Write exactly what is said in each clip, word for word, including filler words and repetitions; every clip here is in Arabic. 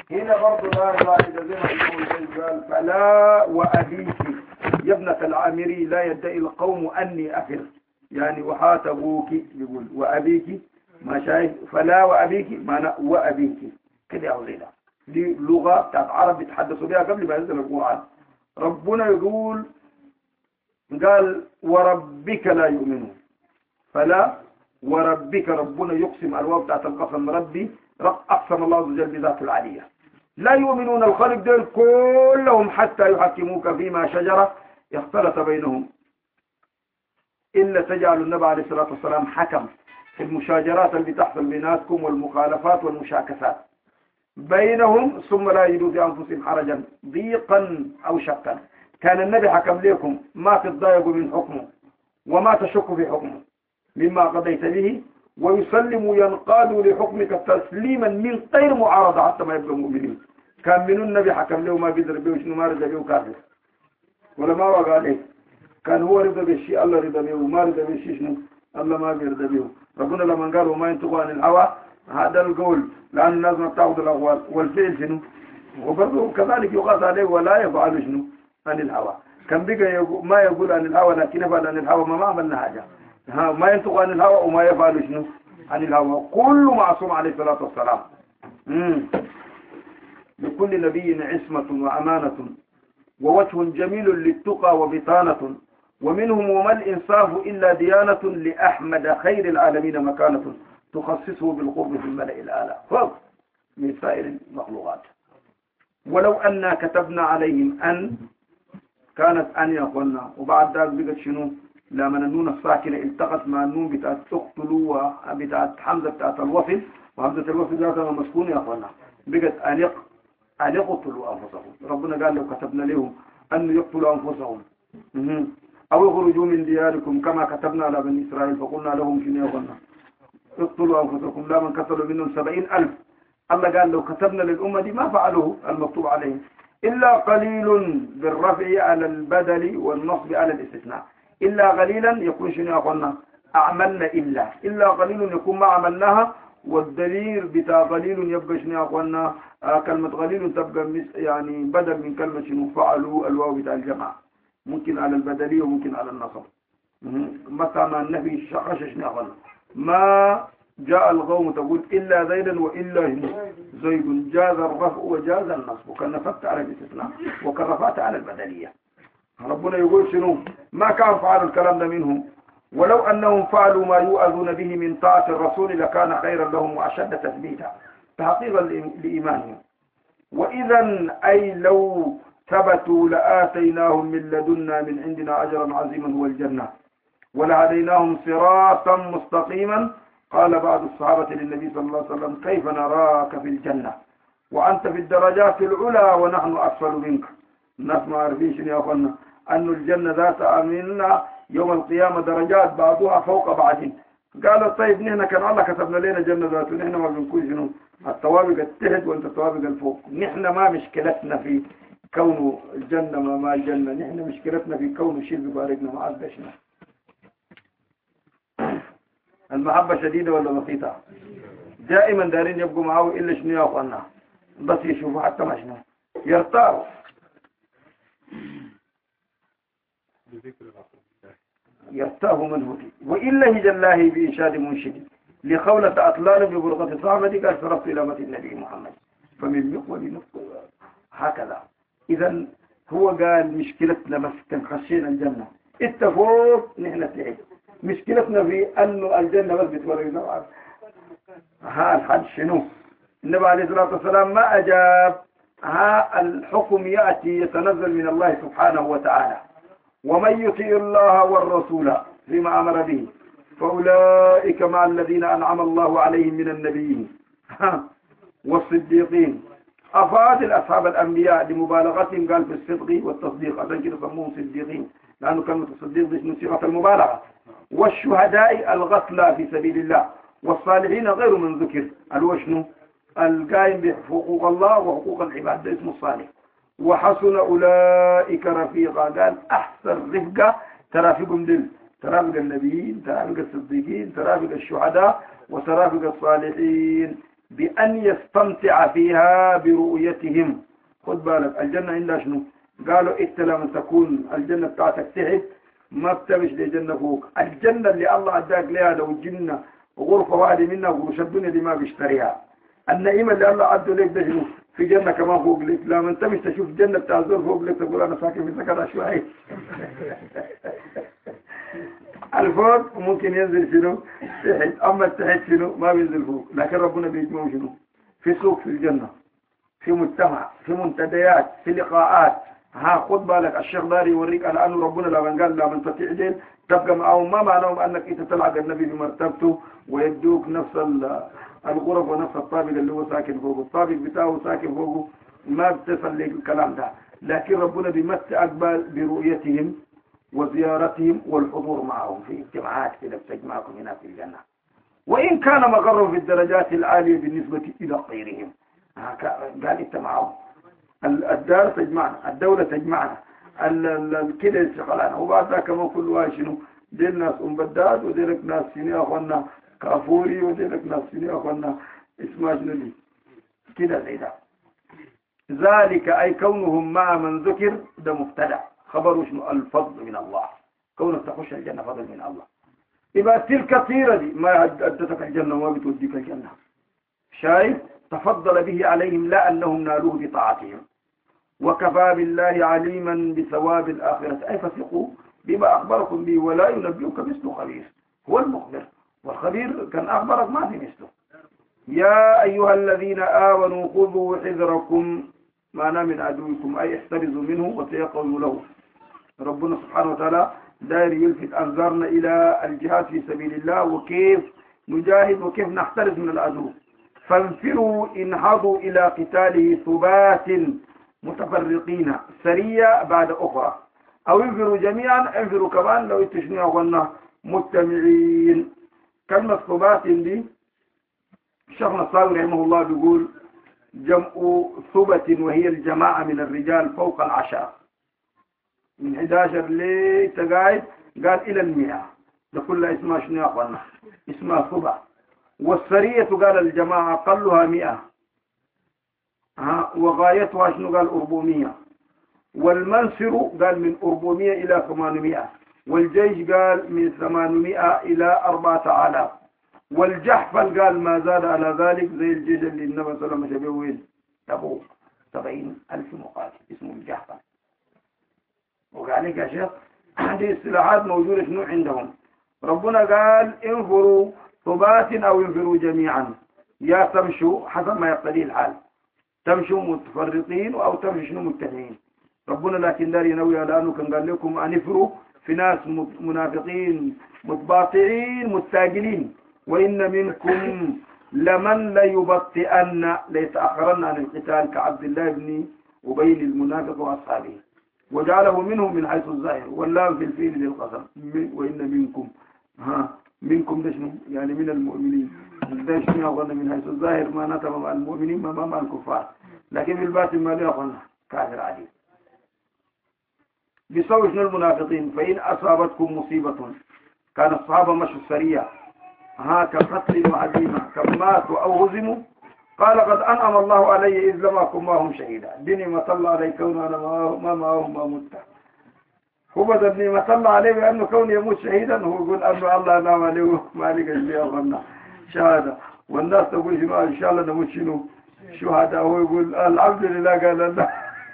هنا برضه لا زائد زي ما يقول قال فلا وأبيك يا ابنة العامري لا يدعي القوم أني أفر يعني وحات أبوك يقول وأبيك ما شايف فلا وأبيك معنى وأبيك كده أولينا دي لغة بتاعت عرب بيتحدثوا بها قبل ما ينزل القرآن. ربنا يقول قال وربك لا يؤمنون فلا وربك ربنا يقسم الواو بتاعت القسم ربي أقسم الله عز وجل بذات العالية لا يؤمنون الخلق دول كلهم حتى يحكموك فيما شجرة اختلط بينهم إلا تجعل النبي عليه الصلاة والسلام حكم في المشاجرات اللي بتحصل بيناتكم والمخالفات والمشاكسات بينهم ثم لا يجدوا في أنفسهم حرجا ضيقا أو شقا. كان النبي حكم لكم ما تتضايقوا من حكمه وما تشكوا في حكمه مما قضيت به ويسلموا ينقادوا لحكمك تسليما من غير معارضة حتى ما يبقوا مؤمنين. كان من النبي حكم له ما بيدر به وشنو ما رضى به كافر ولا ما وقع عليه. كان هو رضى بالشيء الله رضى به وما رضى بالشيء شنو الله ما بيرضى به. ربنا لما قال وما ينطق عن الهوى هذا القول لأن الناس ما بتاخذ الأقوال والفعل شنو وبرضه كذلك يقاس عليه ولا يفعل شنو عن الهوى. كان بقى ما يقول عن الهوى لكن يفعل عن الهوى ما ما عملنا حاجة. ها ما ينطق عن الهوى وما يفعل شنو عن الهوى كل معصوم عليه الصلاة والسلام. امم لكل نبي عصمة وأمانة ووجه جميل للتقى وبطانة ومنهم وما الإنصاف إلا ديانة لأحمد خير العالمين مكانة تخصصه بالقرب في الملأ الأعلى فوق من سائر المخلوقات. ولو أننا كتبنا عليهم أن كانت أن يقولنا وبعد ذلك بقت شنو لما النون الساكنة التقت مع النون بتاعت تقتلوا وبتاعت حمزة بتاعت الوصل وحمزة الوصل ذاتها مسكون يا أخوانا بقت أن أن يقتلوا أنفسهم. ربنا قال لو كتبنا لهم أن يقتلوا أنفسهم أو يخرجوا من دياركم كما كتبنا على بني إسرائيل فقلنا لهم شنو يا أخوانا اقتلوا أنفسكم لا من قتلوا منهم سبعين ألف. الله قال لو كتبنا للأمة دي ما فعلوه المكتوب عليهم إلا قليل بالرفع على البدل والنصب على الاستثناء. إلا قليلا يكون شنو يا أخوانا أعملنا إلا إلا قليل يكون ما عملناها والدليل بتاع قليل يبقى شنو يا أخوانا آه كلمة قليل تبقى يعني بدل من كلمة شنو فعلوا الواو بتاع الجماعة ممكن على البدلية وممكن على النصب. مثلا النبي شخص شنو يا أخوانا ما جاء القوم تقول إلا زيدا وإلا زيد جاز الرفع وجاز النصب وكان نفت على الاستثناء وكان رفعت على البدلية. ربنا يقول شنو ما كان فعل الكلام ده منهم ولو أنهم فعلوا ما يؤذون به من طاعة الرسول لكان خيرا لهم وأشد تثبيتا تحقيقا لإيمانهم. وإذا أي لو ثبتوا لآتيناهم من لدنا من عندنا أجرا عظيما هو الجنة ولهديناهم صراطا مستقيما. قال بعض الصحابة للنبي صلى الله عليه وسلم كيف نراك في الجنة وأنت في الدرجات العلى ونحن أسفل منك. الناس ما عارفين يا أخوانا أن الجنة ذات أمنا يوم القيامة درجات بعضها فوق بعض. قال طيب نحن كان الله كتبنا لنا جنة ذات ونحن ما بنقول شنو الطوابق التحت وانت الطوابق الفوق. نحن ما مشكلتنا في كون الجنة ما ما الجنة نحن مشكلتنا في كون شيء بباركنا ما عزبشنا. المحبة شديدة ولا بسيطة دائما دارين يبقوا معه إلا شنو يا أخوانا بس يشوفوا حتى ما شنو يرتاحوا. يرتاحوا منه وإلا هج الله بإنشاد منشد لخولة أطلال ببرغة صعبة قال صرفت إلى مت النبي محمد فمن مقبل نفسه هكذا. إذا هو قال مشكلتنا بس تنخشينا الجنة اتفوق نحن تعيد مشكلتنا في أنه الجنة بس بتورينا ها الحد شنو النبي عليه الصلاة والسلام ما أجاب. ها الحكم يأتي يتنزل من الله سبحانه وتعالى ومن يطيع الله والرسول فيما أمر به فأولئك مع الذين أنعم الله عليهم من النبيين والصديقين. أفاد الأصحاب الأنبياء لمبالغتهم قال في الصدق والتصديق عشان كده سموهم صديقين لأنه كلمة الصديق دي من صيغة المبالغة. والشهداء الغسلى في سبيل الله والصالحين غير من ذكر الوشن القائم بحقوق الله وحقوق العباد ده اسمه الصالح. وحسن أولئك رفيقا قال أحسن رفقة ترافقهم دل ترافق النبيين ترافق الصديقين ترافق الشهداء وترافق الصالحين. بأن يستمتع فيها برؤيتهم. خد بالك الجنة عندها شنو؟ قالوا إنت لما تكون الجنة بتاعتك تحت ما بتمش لجنة فوق. الجنة اللي الله أداك لها لو جنة غرفة واحدة منها وقروش الدنيا دي ما بيشتريها. النعيمة اللي الله عدوا لك ده شنو؟ في جنة كمان فوق لك. لما انت مش تشوف جنة بتاع الزور فوق لك تقول أنا ساكن في سكن عشوائي. الفوق ممكن ينزل شنو؟ تحت. أما التحت شنو؟ ما بينزل فوق. لكن ربنا بيجمعه شنو؟ في سوق في الجنة، في مجتمع، في منتديات، في لقاءات. ها خد بالك الشيخ داري يوريك الآن ربنا لما قال لما انت تعدل تبقى معهم ما معناهم أنك انت تلعب النبي بمرتبته ويدوك نفس الغرف ونفس الطابق اللي هو ساكن فوقه. الطابق بتاعه ساكن فوقه ما بتصل لك الكلام ده. لكن ربنا بيمتعك برؤيتهم وزيارتهم والحضور معهم في اجتماعات كده بتجمعكم هنا في الجنة. وإن كان مقرهم في الدرجات العالية بالنسبة إلى غيرهم. قال انت معهم الدار تجمعنا، الدولة تجمعنا، كده يشغلنا. وبعد ذلك كمان كل واحد شنو؟ ديل ناس أم بداد وديلك ناس سيني أخوانا كافوري وديلك ناس سيني أخوانا اسمها شنو دي كده زي ده. ذلك أي كونهم مع من ذكر ده مبتدع خبروا شنو؟ الفضل من الله. كونك تخش الجنة فضل من الله. يبقى تلك الطيرة دي ما أدتك الجنة وما بتوديك الجنة. شايف؟ تفضل به عليهم لا أنهم نالوه بطاعتهم. وكفى بالله عليما بثواب الآخرة أي فثقوا بما أخبركم به ولا ينبئك مثل خبير. هو المخبر والخبير كان أخبرك ما في مثله. يا أيها الذين آمنوا خذوا حذركم ما من عدوكم أي احترزوا منه وتيقظوا له. ربنا سبحانه وتعالى داير يلفت أنظارنا إلى الجهاد في سبيل الله وكيف نجاهد وكيف نحترز من العدو. فانفروا انهضوا إلى قتاله ثبات متفرقين سرية بعد أخرى أو انفروا جميعا. انفروا كمان لو اتشنوا أغنى مجتمعين. كلمة ثبات دي الشيخ الصاوي رحمه الله بيقول جمع ثبت وهي الجماعة من الرجال فوق العشرة من إحدى عشر لتقاعد قال إلى المئة. ده كلها اسمها شنو يا أخوانا؟ اسمها ثبت. والسرية قال الجماعة أقلها مئة ها وغايتها شنو؟ قال أربعمية. والمنصر قال من أربعمية إلى ثمانمائة. والجيش قال من ثمانمائة إلى أربعة آلاف. والجحفل قال ما زاد على ذلك زي الجيش اللي النبي صلى الله عليه وسلم شبيه وين؟ تبوك سبعين ألف مقاتل اسمه الجحفل. وقال لك يا شيخ هذه السلاحات موجودة شنو عندهم؟ ربنا قال انفروا ثبات أو انفروا جميعا. يا تمشوا حسب ما يقتضي الحال، تمشوا متفرقين أو تمشوا شنو مجتمعين. ربنا لكن دار ينوي على أنه كان قال لكم أن انفروا في ناس منافقين متباطئين متاجلين وإن منكم لمن ليبطئن ليتأخرن عن القتال كعبد الله بن أبي المنافق وأصحابه. وجعله منهم من حيث الظاهر واللام في الفيل للقسم. وإن منكم ها منكم ده شنو؟ يعني من المؤمنين. ده شنو أخوانا من حيث الظاهر ما نتبع مع المؤمنين ما مع الكفار. لكن في الباطن ما له أخوانا كافر عديد. بيسوي شنو المنافقين؟ فإن أصابتكم مصيبة كان الصحابة مشوا السرية ها كقتل وعزيمة كم ماتوا أو هزموا قال قد أنعم الله علي إذ لم أكن معهم شهيدا. ديني ما صلى علي كون أنا ما معهم ما مت. هو بدل ما صلى عليه بأنه كون يموت شهيدا هو يقول أنه الله نعم عليه مالك الشيء أخذنا شهادة. والناس تقول شنو إن شاء الله نموت شنو شهادة. هو يقول الحمد لله قال الله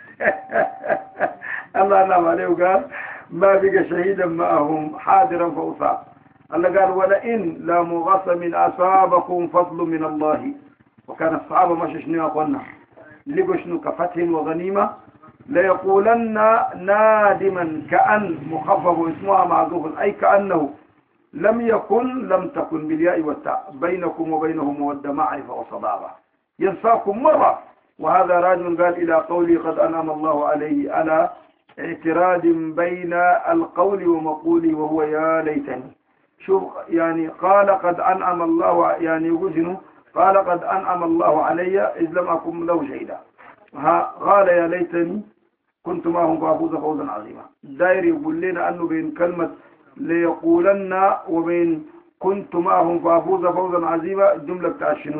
الله نعم عليه وقال ما بقى شهيدا معهم حاضرا فأصاب. الله قال ولئن لمغصم أصابكم فضل من الله. وكان الصحابة ماشي شنو يا أخوانا لقوا شنو كفتح وغنيمة ليقولن نادما كأن مخفف اسمها معذوف أي كأنه لم يكن لم تكن بالياء والتاء بينكم وبينهم مودة معرفة وصداقة ينساكم مرة. وهذا راجل قال إلى قولي قد أنعم الله عليه على اعتراض بين القول ومقولي وهو يا ليتني. شوف يعني قال قد أنعم الله يعني يقول قال قد أنعم الله علي إذ لم أكن له شهيدا. قال يا ليتني كنت معهم فأفوز فوزا عظيما. داير يقول لنا أنه بين كلمة ليقولن وبين كنت معهم فأفوز فوزا عظيما الجملة بتاع شنو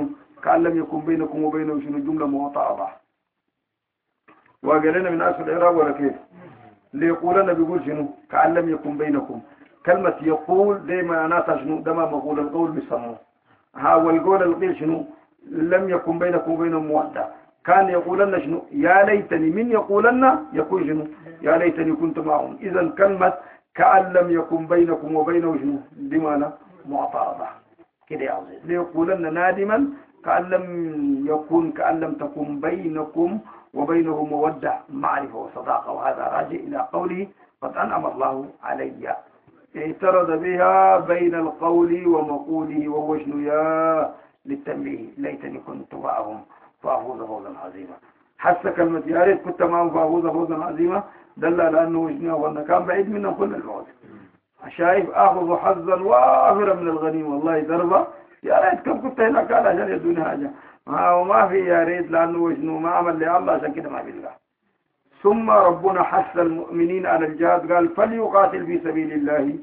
كأن لم يكن بينكم وبينه شنو جملة متعاطفة وقالنا من أسفل الإعراب ولا كيف ليقولنا بيقول شنو كأن لم يكن بينكم كلمة يقول دائما أنا شنو دما مقول القول بيسموه ها والقول القيل شنو لم يكن بينكم وبينهم مودة كان يقولن شنو يا ليتني من يقولن يكون شنو يا ليتني كنت معهم إذا كلمة كأن لم يكن بينكم وبينه شنو بمعنى معترضة كده يا عزيز ليقولن نادما كأن لم يكن كأن لم تكن بينكم وبينه مودة معرفة وصداقة وهذا راجع إلى قوله قد أنعم الله علي اعترض بها بين القول ومقوله وهو شنو يا للتنبيه ليتني كنت معهم فأفوز فوزا عظيما حس كلمة يا ريت كنت معهم فأفوز فوزا عظيما دل على أنه وجناه وأنه كان بعيد منهم كل الموت شايف أخذ حظا وافرا من الغنيمة والله ضربة يا ريت كم كنت هناك قال عشان يدوني حاجة وما في يا ريت لأنه وجنه ما عمل لي الله عشان كده ما بالله ثم ربنا حث المؤمنين على الجهاد قال فليقاتل في سبيل الله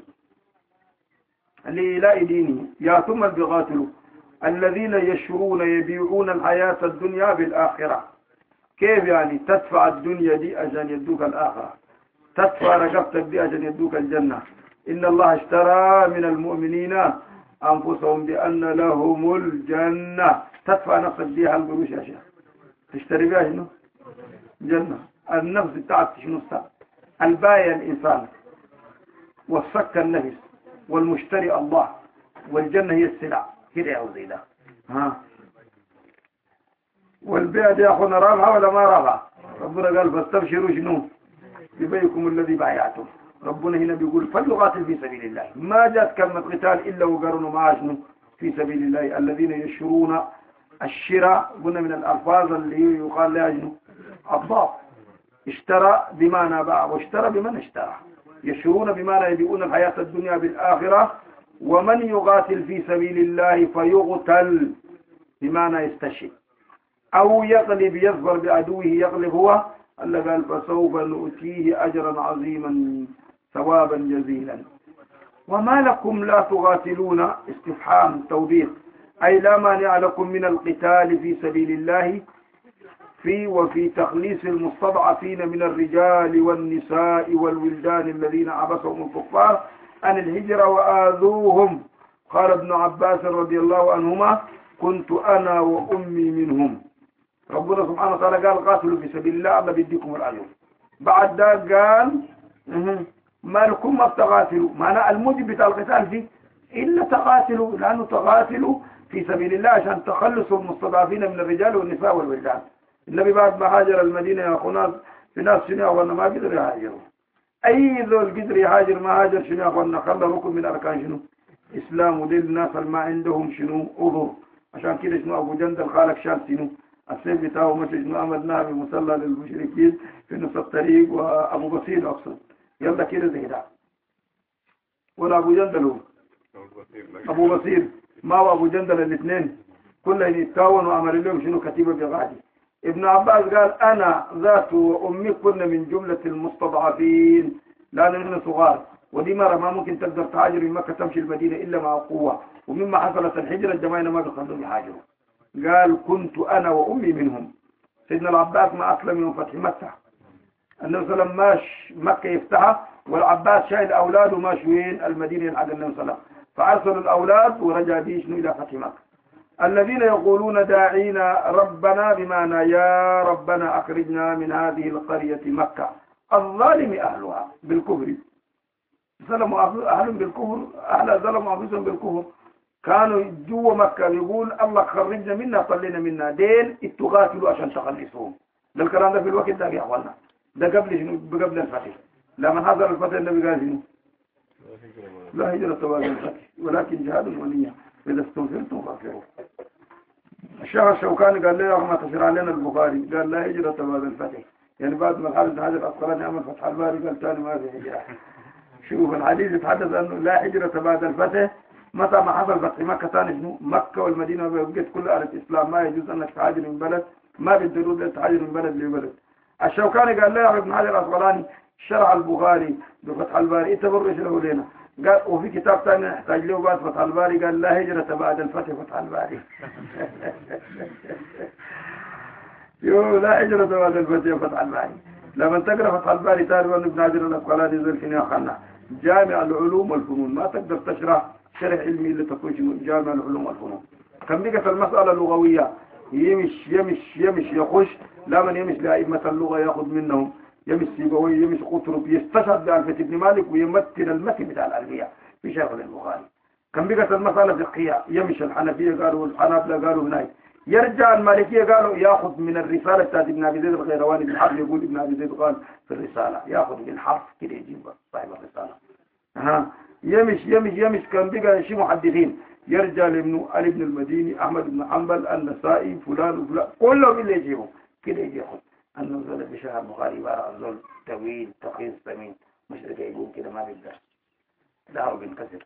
لإيلاء دينه يا ثم بقاتلوا الذين يشرون يبيعون الحياة الدنيا بالآخرة كيف يعني تدفع الدنيا دي عشان يدوك الآخرة تدفع رقبتك دي عشان يدوك الجنة إن الله اشترى من المؤمنين أنفسهم بأن لهم الجنة تدفع نفسك دي هالقروش يا شيخ تشتري بها شنو جنة النفس بتاعك شنو الساعة البايع الإنسان والصك النفس والمشتري الله والجنة هي السلع كده يا زي ده ها والبيع دي أخونا رابحة ولا ما رابحة ربنا قال فاستبشروا شنو ببيعكم الذي بايعتم ربنا هنا بيقول فليقاتل في سبيل الله ما جاءت كلمة قتال إلا وقرنوا معها شنو في سبيل الله الذين يشرون الشراء قلنا من الألفاظ اللي يقال لها شنو الضاد اشترى بمعنى باع واشترى بمن اشترى يشرون بمعنى يبيعون الحياة الدنيا بالآخرة ومن يقاتل في سبيل الله فيقتل بمعنى يستشهد أو يغلب يظفر بعدوه يغلب هو الله قال فسوف نؤتيه أجرا عظيما ثوابا جزيلا وما لكم لا تقاتلون استفهام توبيخ أي لا مانع لكم من القتال في سبيل الله في وفي تخليص المستضعفين من الرجال والنساء والولدان الذين عبسهم الكفار عن الهجرة وآذوهم قال ابن عباس رضي الله عنهما كنت أنا وأمي منهم ربنا سبحانه وتعالى قال قاتلوا في سبيل الله الله بيديكم الأجر بعد ذلك قال ما لكم ما تقاتلوا معنى الموجب بتاع القتال فيه إلا تقاتلوا لأنه تقاتلوا في سبيل الله عشان تخلصوا المستضعفين من الرجال والنساء والولدان النبي بعد ما هاجر المدينة يا أخونا في ناس شنو أخوانا ما قدر يهاجروا أي ذول قدر يهاجر ما هاجر شنو أخوانا خلى ركن من أركان شنو إسلام ودين الناس اللي ما عندهم شنو أذر عشان كده شنو أبو جندل خالك شال شنو السيف بتاعه مشي شنو أمدناه بمصلى للمشركين في نص الطريق وأبو بصير أقصد يلا كده زي ده ولا أبو جندل هو أبو بصير ما هو أبو جندل الاثنين كلهم يتكونوا وعملوا لهم شنو كتيبة بغادي ابن عباس قال أنا ذات وأمي كنا من جملة المستضعفين لا نحن صغار ودي مرة ما ممكن تقدر تهاجر من مكة تمشي المدينة إلا مع قوة ومما حصلت الحجرة الجماعة ما بيخلوهم يهاجروا قال كنت أنا وأمي منهم سيدنا العباس ما أسلم من فتح مكة النبي صلى الله عليه وسلم ماش مكة يفتحها والعباس شايل أولاده ماشوين المدينة حق النبي صلى الله عليه وسلم فأرسلوا الأولاد ورجع بيشنو إلى فتح مكة الذين يقولون داعينا ربنا بمعنى يا ربنا أخرجنا من هذه القرية مكة الظالم أهلها بالكفر ظلموا أهلهم بالكفر أهل ظلموا أنفسهم بالكفر كانوا جوا مكة يقول الله خرجنا منا طلنا منا دين اتقاتلوا عشان تخلصوهم ده الكلام ده في الوقت ده يا أخوانا ده قبل شنو قبل الفتح لما حضر الفتح النبي قال شنو لا هجرة بعد الفتح ولكن جهاد ونية إذا استنفرتم فاغفروا الشيخ الشوكاني قال لي يا أخي ما تشرع لنا البخاري قال لا هجرة بعد الفتح يعني بعد ما الحافظ بن حجر العسقلاني عمل فتح الباري قال ثاني ما في هجرة شوف الحديث يتحدث أنه لا هجرة بعد الفتح متى ما حصل فتح مكة ثاني شنو مكة والمدينة بقت كلها على الإسلام ما يجوز أنك تهاجر من بلد ما بالضرورة تهاجر من بلد لبلد الشوكاني قال لا يا أخي ابن حجر العسقلاني شرع البخاري بفتح الباري تبرش له لنا قال وفي كتاب ثاني نحتاج له بعد فتح الباري قال لا هجرة بعد الفتح فتح الباري. يو لا هجرة بعد الفتح فتح الباري. لما تقرأ فتح الباري تاريخ ابن حجر الأسقلاني نزل في نياخنا جامع العلوم والفنون، ما تقدر تشرح شرح علمي اللي تكون جامع العلوم والفنون. كم بقت المسألة اللغوية يمش يمش يمش يخش، لا من يمش لأئمة اللغة يأخذ منهم، يمش سيبوي يمش قطرب يستشهد بألفة ابن مالك ويمثل المتن بتاع الألفية في شرح البخاري. كم بقت المسألة فقهية يمش الحنفية قالوا والحنابلة قالوا هناك، يرجع المالكية قالوا يأخذ من الرسالة بتاعت ابن أبي زيد القيرواني بالحرف، يقول ابن أبي زيد قال في الرسالة يأخذ بالحرف كده يجيب صاحب الرسالة. ها يمش يمش يمش كان بقى شيء محدثين، يرجع لابن علي بن المديني أحمد بن حنبل النسائي فلان وفلان كلهم اللي يجيبوا كده يجي ياخذ. النزول بشرح البخاري عبارة عن زول طويل تخين ثمين مش رجع يقول كده ما بيقدر دعوه بينكسر.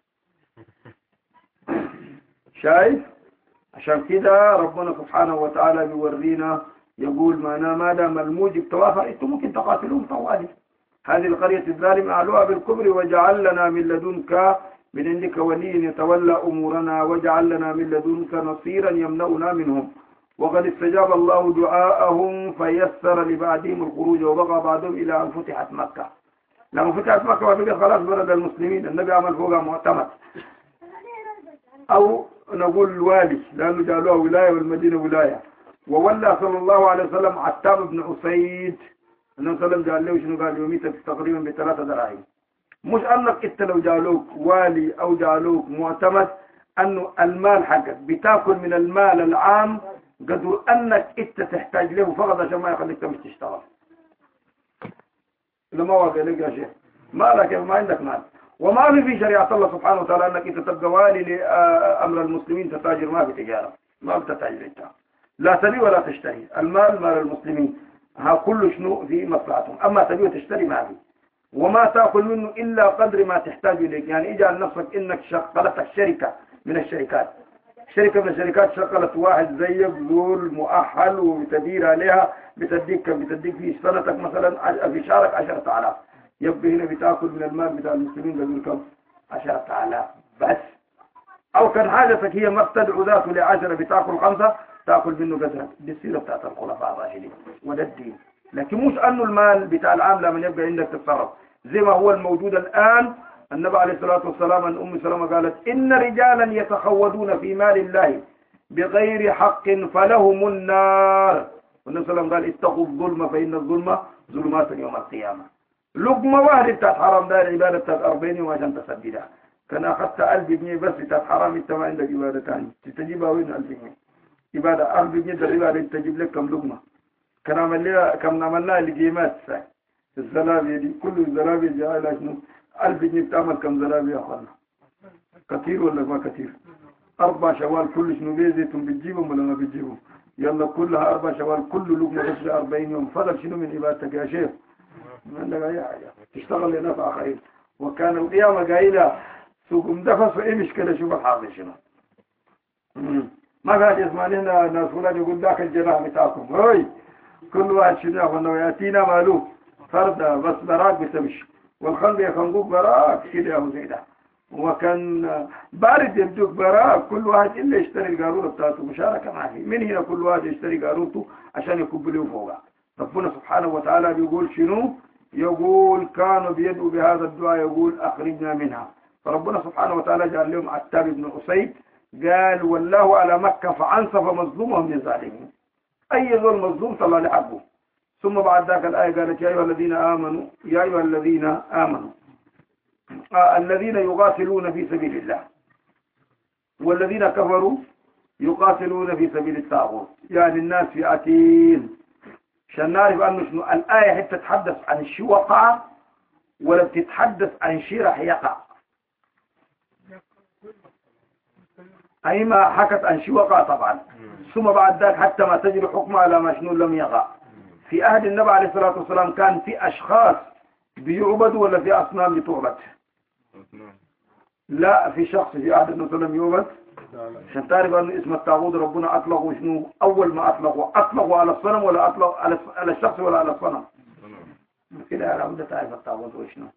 شايف؟ عشان كده ربنا سبحانه وتعالى بيورينا يقول معنا ما دام الموجب توافر انتم ممكن تقاتلون طوالي. هذه القرية الظالمة أعلوها بالكبر وجعل لنا من لدنك من عندك ولي يتولى أمورنا واجعل لنا من لدنك نصيرا يمنعنا منهم. وقد استجاب الله دعاءهم فيسر لبعدهم الخروج وبقى بعضهم إلى أن فتحت مكة. لما فتحت مكة وبقى خلاص بلد المسلمين، النبي عمل فوقها معتمد أو نقول والي لأنه جعلوها ولاية والمدينة ولاية. وولى صلى الله عليه وسلم عتاب بن أسيد النبي صلى الله عليه وسلم جعل له شنو قال يوميتك تقريبا بثلاثة دراهم. مش أنك إنت لو جعلوك والي أو جعلوك معتمد أنه المال حقك بتاكل من المال العام قدر أنك إنت تحتاج له فقط عشان ما يخليك مش تشتغل. لما واقع لك يا شيخ مالك ما عندك مال. وما في في شريعة الله سبحانه وتعالى أنك إنت تبقى والي لأمر المسلمين تتاجر ما في تجارة، ما بتتاجر إنت لا تبي ولا تشتري. المال مال المسلمين ها كل شنو في مصلحتهم، أما تبي وتشتري ما في. وما تأكل منه إلا قدر ما تحتاج إليك. يعني اجعل نفسك إنك شغلتك شركة من الشركات، شركة من الشركات شغلت واحد زيك ذول مؤهل وبتدير عليها بتديك بتديك في سنتك مثلا في شهرك عشرة آلاف، يبقى هنا بتأكل من المال بتاع المسلمين قدر كم؟ عشرة آلاف بس. أو كان حاجتك هي ما بتدعو ذاته لعشرة بتأكل خمسة تأكل منه قدرك. دي السيرة بتاعت الخلفاء الراشدين وده الدين. لكن مش أنه المال بتاع العام لما يبقى عندك تتصرف زي ما هو الموجود الآن. النبي عليه الصلاة والسلام عن أم سلمة قالت إن رجالا يتخوضون في مال الله بغير حق فلهم النار. والنبي صلى الله عليه وسلم قال اتقوا الظلم فإن الظلم ظلمات يوم القيامة. لقمة واحدة بتاعت حرام داير عبادة بتاعت أربعين يوم عشان تسددها. كان أخذت ألف جنيه بس بتاعت حرام انت ما عندك عبادة ثانية تجيبها وين ألف جنيه عبادة ألف جنيه العبادة انت تجيب لك كم لقمة. كان عملنا كم عملنا لجيمات الزلابية دي كل الزلابية جاء شنو ألف جنيه بتعمل كم زلابية يا أخوانا؟ كثير ولا ما كثير؟ أربع شوال كل شنو بيزيتهم بتجيبهم ولا ما بتجيبهم؟ يلا كلها أربع شوال كل لقمة بس أربعين يوم. فضل شنو من عبادتك يا شيخ؟ ما عندك أي حاجة تشتغل لنفع آخرين. وكان القيامة قايلة سوق مدفس وإيه مشكلة شوف الحاضر شنو؟ ما قاعد يسمعنا ناس فلان يقول ذاك الجناح بتاعكم هاي كل واحد شنو ياخذ ياتينا مالوف فردة بس براك بتمشي والخلق يخنقوك براك كده يا زي ده. وكان بارد يبدوك براك كل واحد إلا يشتري القارورة بتاعته مشاركة معه. من هنا كل واحد يشتري قارورته عشان يكب له فوقها. ربنا سبحانه وتعالى بيقول شنو؟ يقول كانوا بيدعوا بهذا الدعاء يقول أخرجنا منها. فربنا سبحانه وتعالى جعل لهم عتاب بن أسيد قال والله على مكة فعنصف مظلومهم من ظالمين. أي ظلم مظلوم صلى لحقه. ثم بعد ذاك الآية قالت يا أيها الذين آمنوا يا أيها الذين آمنوا آه الذين يقاتلون في سبيل الله والذين كفروا يقاتلون في سبيل الطاغوت. يعني الناس فئتين عشان نعرف أنه شنو الآية هي تتحدث عن شيء وقع ولا بتتحدث عن شيء راح يقع. أي ما حكت عن شيء وقع طبعا. ثم بعد ذلك حتى ما تجري حكمه على ما شنو لم يقع. في عهد النبي عليه الصلاة والسلام كان في أشخاص بيعبدوا ولا في أصنام بتعبد؟ لا في شخص في عهد النبي صلى الله عليه وسلم يعبد. عشان تعرف أن اسم الطاغوت ربنا أطلقوا شنو أول ما أطلقوا أطلقوا على الصنم ولا أطلقوا على الشخص ولا على الصنم كده على عمدة تعرف الطاغوت وشنو.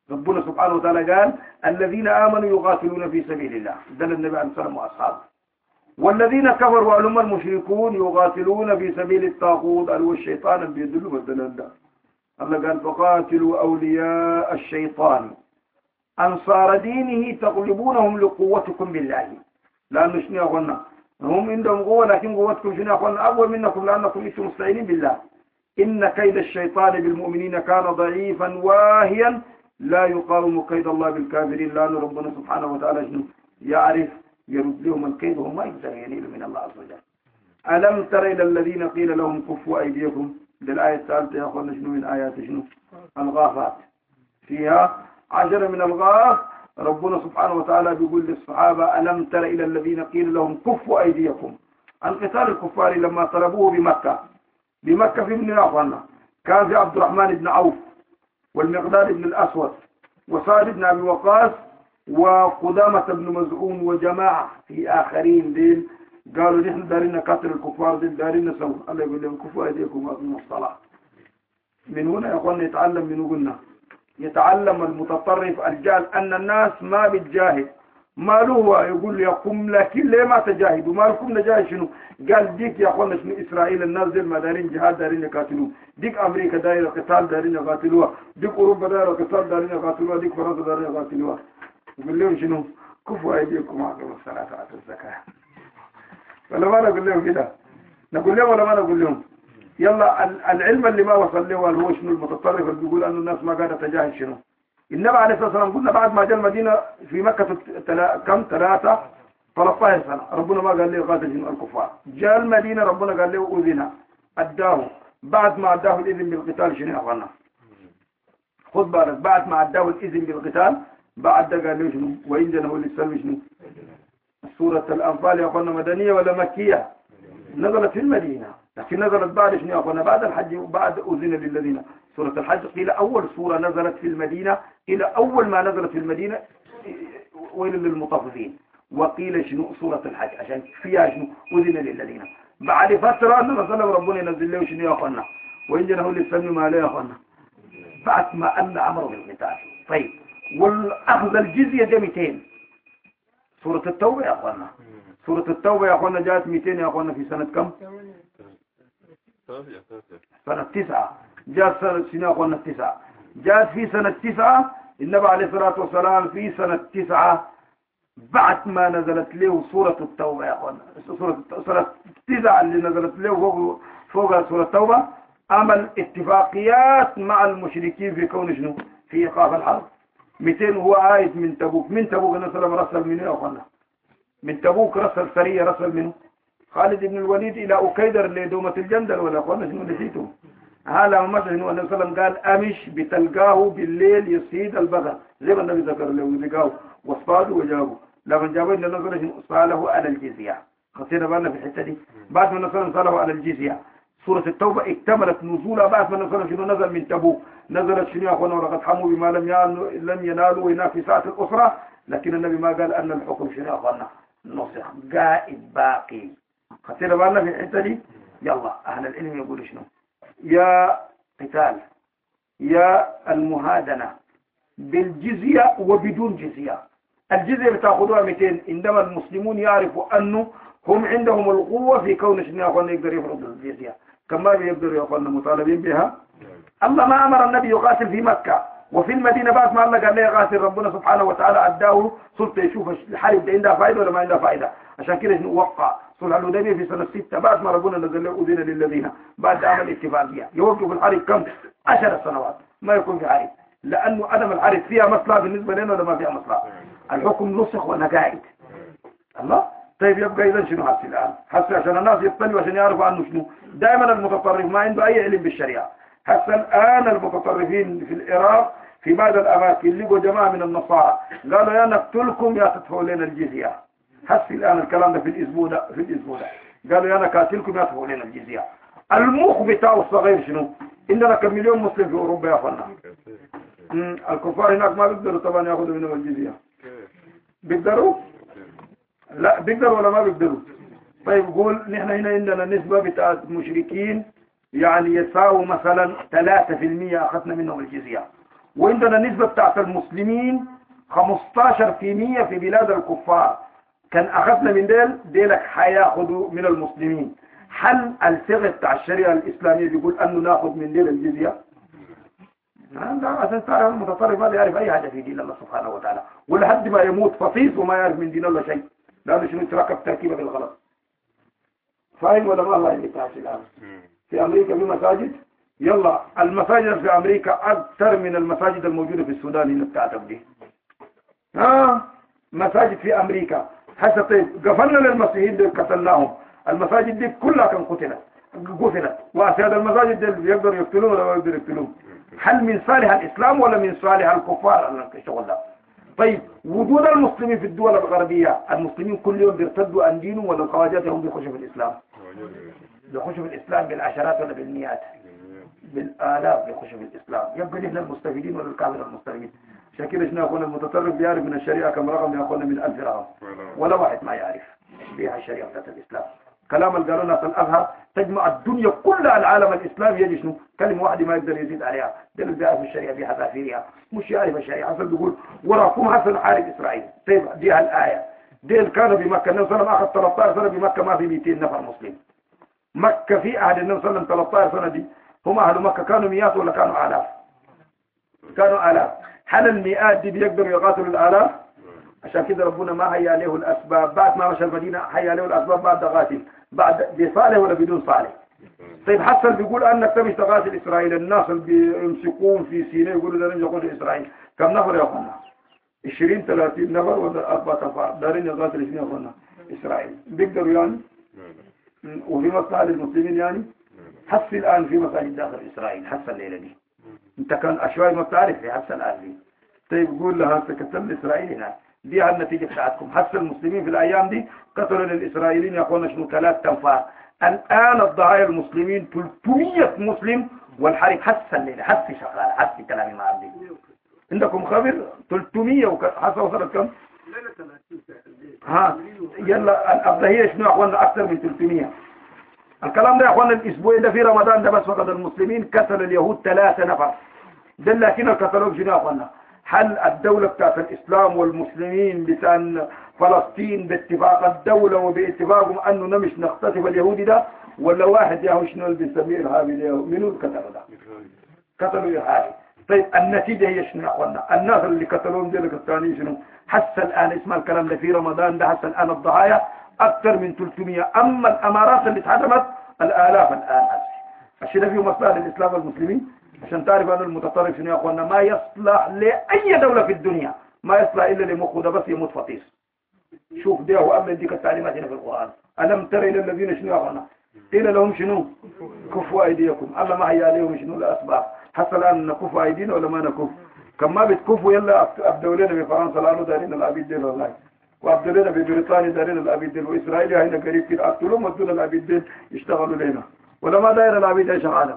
ربنا سبحانه وتعالى قال الذين آمنوا يقاتلون في سبيل الله دل النبي عليه الصلاة والسلام وأصحابه، والذين كفروا وهم المشركون يقاتلون في سبيل الطاغوت اللي هو الشيطان اللي بيدلوا بالدلال ده. الله قال فقاتلوا أولياء الشيطان أنصار دينه تغلبونهم لقوتكم بالله. لأنه شنو قلنا هم عندهم قوة لكن قوتكم شنو قلنا أول منكم لأنكم أنتم مستعينين بالله. إن كيد الشيطان بالمؤمنين كان ضعيفا واهيا لا يقاوم كيد الله بالكافرين. لأن ربنا سبحانه وتعالى شنو يعرف يرد لهم الكيد وهم ما يقدر ينيلوا من الله عز وجل. ألم تر إلى الذين قيل لهم كفوا أيديكم. للآية الثالثة يا أخوانا شنو من آيات شنو الغافات فيها عشرة من الغاف. ربنا سبحانه وتعالى بيقول للصحابة ألم تر إلى الذين قيل لهم كفوا أيديكم عن قتال الكفار لما طلبوه بمكة. بمكة في من يا أخوانا كان في عبد الرحمن بن عوف والمقداد بن الأسود وسعد بن أبي وقاص وقدامة بن مزعون وجماعة في آخرين دين قالوا نحن دارين نقاتل الكفار دين دارين نسوي. الله يقول لهم كفوا أيديكم وأقيموا الصلاة. من هنا يا أخوانا يتعلم من قلنا يتعلم المتطرف الجاهل أن الناس ما بتجاهد ما له يقول يقوم لكن ليه ما تجاهدوا ما لكم نجاهد شنو. قال ديك يا أخوانا شنو إسرائيل الناس دي ما دارين جهاد دارين يقاتلوه. ديك أمريكا دايرة قتال دارين يقاتلوها. ديك أوروبا دايرة قتال دارين يقاتلوها. ديك فرنسا دارين يقاتلوها. يقول لهم شنو كفوا أيديكم وأقيموا الصلاة وآتوا الزكاة. ولا ما نقول لهم كده نقول لهم ولا ما نقول لهم. يلا العلم اللي ما وصل له هو شنو المتطرف اللي بيقول أنه الناس ما قاعدة تجاهد شنو. النبي عليه الصلاة والسلام قلنا بعد ما جاء المدينة في مكة تلا كم ثلاثة ثلاثة عشر سنة ربنا ما قال له قاتل شنو الكفار. جاء المدينة ربنا قال له أذن أداه بعد ما أداه الإذن بالقتال شنو يا أخوانا خذ بالك بعد ما أداه الإذن بالقتال بعد قال له شنو وإن جنه للسلم شنو. سورة الأنفال يا أخوانا مدنية ولا مكية؟ نزلت في المدينة لكن نزلت بعد شنو يا أخوانا بعد الحج وبعد أذن للذين. سورة الحج قيل أول سورة نزلت في المدينة إلى أول ما نزلت في المدينة ويل للمطففين. وقيل شنو سورة الحج عشان فيها شنو أذن للذين. بعد فترة نزل ربنا ينزل له شنو يا أخوانا وإن جنه للسلم ما له يا أخوانا بعد ما أن أمره بالقتال. طيب والأخذ الجزية جاء مئتين. سورة التوبة يا أخوانا سورة التوبة يا أخوانا جاءت مئتين يا أخوانا في سنة كم؟ سنة تسعة. جاءت سنة سنة يا أخوانا تسعة. جاءت في سنة تسعة النبي عليه الصلاة والسلام في سنة تسعة بعد ما نزلت له سورة التوبة يا أخوانا. سورة سورة تسعة اللي نزلت له فوق فوق سورة التوبة عمل اتفاقيات مع المشركين في كون شنو في إيقاف الحرب. مئتين هو عايد من تبوك. من تبوك النبي صلى الله عليه وسلم رسل منه يا أخوانا من تبوك رسل سرية رسل منه خالد بن الوليد إلى أكيدر لدومة الجندل ولا أخوانا شنو نسيتم. هذا مثلا شنو النبي صلى الله عليه وسلم قال أمش بتلقاه بالليل يصيد البقر زي ما النبي ذكر له لقاه واصطادوا وجابوا. لما جابوا النبي صلى الله عليه وسلم صاله على الجزية. خطينا بالنا في الحتة دي بعد ما النبي صلى الله عليه وسلم صاله على الجزية. سورة التوبة اكتملت نزولها بعد ما النبي صلى الله عليه وسلم نزل من تبوك. نزلت شنو يا أخوانا ولقد حموا بما لم ينالوا لم ينالوا هنا في ساعة الأسرة. لكن النبي ما قال أن الحكم شنو يا أخوانا نسخ قائد باقي. خطينا بالنا في الحتة دي. يلا أهل العلم يقولوا شنو يا قتال يا المهادنة بالجزية وبدون جزية. الجزية بتاخذوها مئتين عندما المسلمون يعرفوا أنه هم عندهم القوة في كون شنو يا أخوانا يقدر يفرض الجزية كما بيقدروا يا أخوانا مطالبين بها. الله ما أمر النبي يقاتل في مكة وفي المدينة بعد ما الله قال له يقاتل ربنا سبحانه وتعالى أداه سلطة يشوف الحرب ده عندها فائدة ولا ما عندها فائدة. عشان كده شنو وقع صلح الحديبية في سنة ستة بعد ما ربنا نزل له أذن للذين بعد عمل اتفاقية يوقف الحرب كم عشر سنوات ما يكون في حرب لأنه عدم الحرب فيها مصلحة بالنسبة لنا ولا ما فيها مصلحة. الحكم نسخ ونقائد الله. طيب يبقى إذا شنو حسي الآن حسي عشان الناس يطلعوا عشان يعرفوا عنه شنو. دائما المتطرف ما عنده أي علم بالشريعة. حتى الآن المتطرفين في العراق في بعض الأماكن لقوا جماعة من النصارى قالوا يا نقتلكم يا تدفعوا لنا الجزية. حسي الآن الكلام ده في الأسبوع ده في الأسبوع ده قالوا يا نقاتلكم يا تدفعوا لنا الجزية. المخ بتاعه الصغير شنو إننا كم مليون مسلم في أوروبا يا أخوانا. الكفار هناك ما بيقدروا طبعا يأخذوا منهم الجزية. بيقدروا لا بيقدروا ولا ما بيقدروا. طيب قول نحن هنا عندنا نسبة بتاعت مشركين يعني يساووا مثلا ثلاثة في المية أخذنا منهم الجزية وعندنا نسبة بتاعت المسلمين خمسة عشر بالمئة في بلاد الكفار. كان أخذنا من ديل ديلك حياخدوا من المسلمين. هل الفقه بتاع الشريعة الإسلامية بيقول أنه ناخذ من ديل الجزية؟ لا، عشان تعرف المتطرف ما يعرف أي حاجة في دين الله سبحانه وتعالى، ولحد ما يموت فصيص وما يعرف من دين الله شيء، لأنه شنو تركب تركيبه بالغلط. فاهم ولا ما الله يتعافي الآن؟ في أمريكا في مساجد، يلا المساجد في أمريكا أكثر من المساجد الموجودة في السودان هنا بتاعتك دي. ها مساجد في أمريكا هسه طيب قفلنا للمسيحيين دول قتلناهم، المساجد دي كلها كان قتلت قفلت، وأسياد المساجد دول يقدروا يقتلون ولا ما يقدروا يقتلون؟ هل من صالح الإسلام ولا من صالح الكفار الشغل ده؟ طيب وجود المسلمين في الدول الغربية، المسلمين كل يوم بيرتدوا عن دينهم ولا الخواجات هم بيخشوا في الإسلام؟ بيخشوا في الإسلام بالعشرات ولا بالمئات؟ بالآلاف بيخشوا في الإسلام. يبقى نحن المستفيدين ولا الكافر المستفيدين؟ عشان كده شنو أخونا المتطرف بيعرف من الشريعة كم رقم يا أخونا؟ من ألف رقم، ولا واحد ما يعرف بها الشريعة بتاعت الإسلام. كلام اللي قالوا لنا الأزهر تجمع الدنيا كلها، العالم الإسلامي يجي شنو؟ كلمة واحدة ما يقدر يزيد عليها. ده اللي بيعرف الشريعة بحذافيرها، مش يعرف الشريعة. حسن بيقول وراكم حسن حارب إسرائيل. طيب دي هالآية دي كانوا بمكة، النبي صلى الله عليه وسلم أخذ ثلاثة عشر سنة بمكة ما في مئتين نفر مسلم. مكة في أهل النبي صلى الله عليه وسلم ثلاثة عشر سنة دي هم أهل مكة كانوا مئات ولا كانوا آلاف؟ كانوا آلاف. هل المئات دي بيقدروا يقاتلوا الآلاف؟ عشان كده ربنا ما هيا له الأسباب. بعد ما مشى المدينة هيا له الأسباب بعد قاتل، بعد بصالح ولا بدون صالح؟ طيب حسن بيقول أنك تمشي تقاتل إسرائيل، الناس اللي بيمسكون في سيناء يقولوا دارين يقاتل إسرائيل، كم نفر يا أخوانا؟ عشرين ثلاثين نفر ولا أربعة نفر دارين يقاتل يا أخوانا إسرائيل، بيقدروا يعني؟ وفي مصلحة للمسلمين يعني؟ حس الآن في مساجد داخل إسرائيل، حس الليلة دي أنت كان أشوي ما بتعرف في حس الآن دي. طيب قول لها سكتل إسرائيل هنا، دي النتيجة بتاعتكم. حس المسلمين في الأيام دي قتلوا للإسرائيليين يا أخوانا شنو؟ ثلاث تنفار. الآن الضحايا المسلمين ثلاثمئة مسلم، والحرب حس الليلة، حس شغال، حس كلامي ما عندي. عندكم خبر ثلاثمئة وحس وصلت كم؟ ها يلا الضحية شنو يا أخوانا؟ أكثر من ثلاثمئة. الكلام ده يا أخوانا الأسبوع ده في رمضان ده بس فقط المسلمين قتل اليهود ثلاثة نفر. ده لكن القتلوك شنو يا أخوانا؟ هل الدولة بتاعت الإسلام والمسلمين بتاع فلسطين باتفاق الدولة وباتفاقهم أنه نمش نقتتل اليهودي ده، ولا واحد ياهو شنو اللي بيسميه إرهابي ده؟ منو القتلوا ده؟ قتلوا إرهابي. طيب النتيجة هي شنو يا أخوانا؟ الناس اللي قتلوهم ديلك الثانيين شنو؟ حس الآن اسمع الكلام ده في رمضان ده، حس الآن الضحايا أكثر من ثلاثمئة. أما الأمارات اللي اتحدمت الآلاف الآن. الشيء ده فيه مصلحة للإسلام والمسلمين. عشان تعرف أن المتطرف شنو يا أخوانا؟ ما يصلح لأي دولة في الدنيا، ما يصلح إلا لمخه ده بس يموت فطيس. شوف ده هو قبل يديك التعليمات هنا في القرآن. ألم تر إلى الذين شنو يا أخوانا؟ قيل لهم شنو؟ كفوا أيديكم. الله ما هي عليهم شنو الأسباب. حتى الآن نكف أيدينا ولا ما نكف؟ كم ما بتكفوا يلا أبدوا لنا بفرنسا لأنه دارين العبيد ديل والله، وأبدوا لنا ببريطانيا دارين العبيد ديل، وإسرائيل هنا قريب كده أقتلهم ودونا العبيد ديل يشتغلوا لنا. ولا ما داير العبيد يا شغالة؟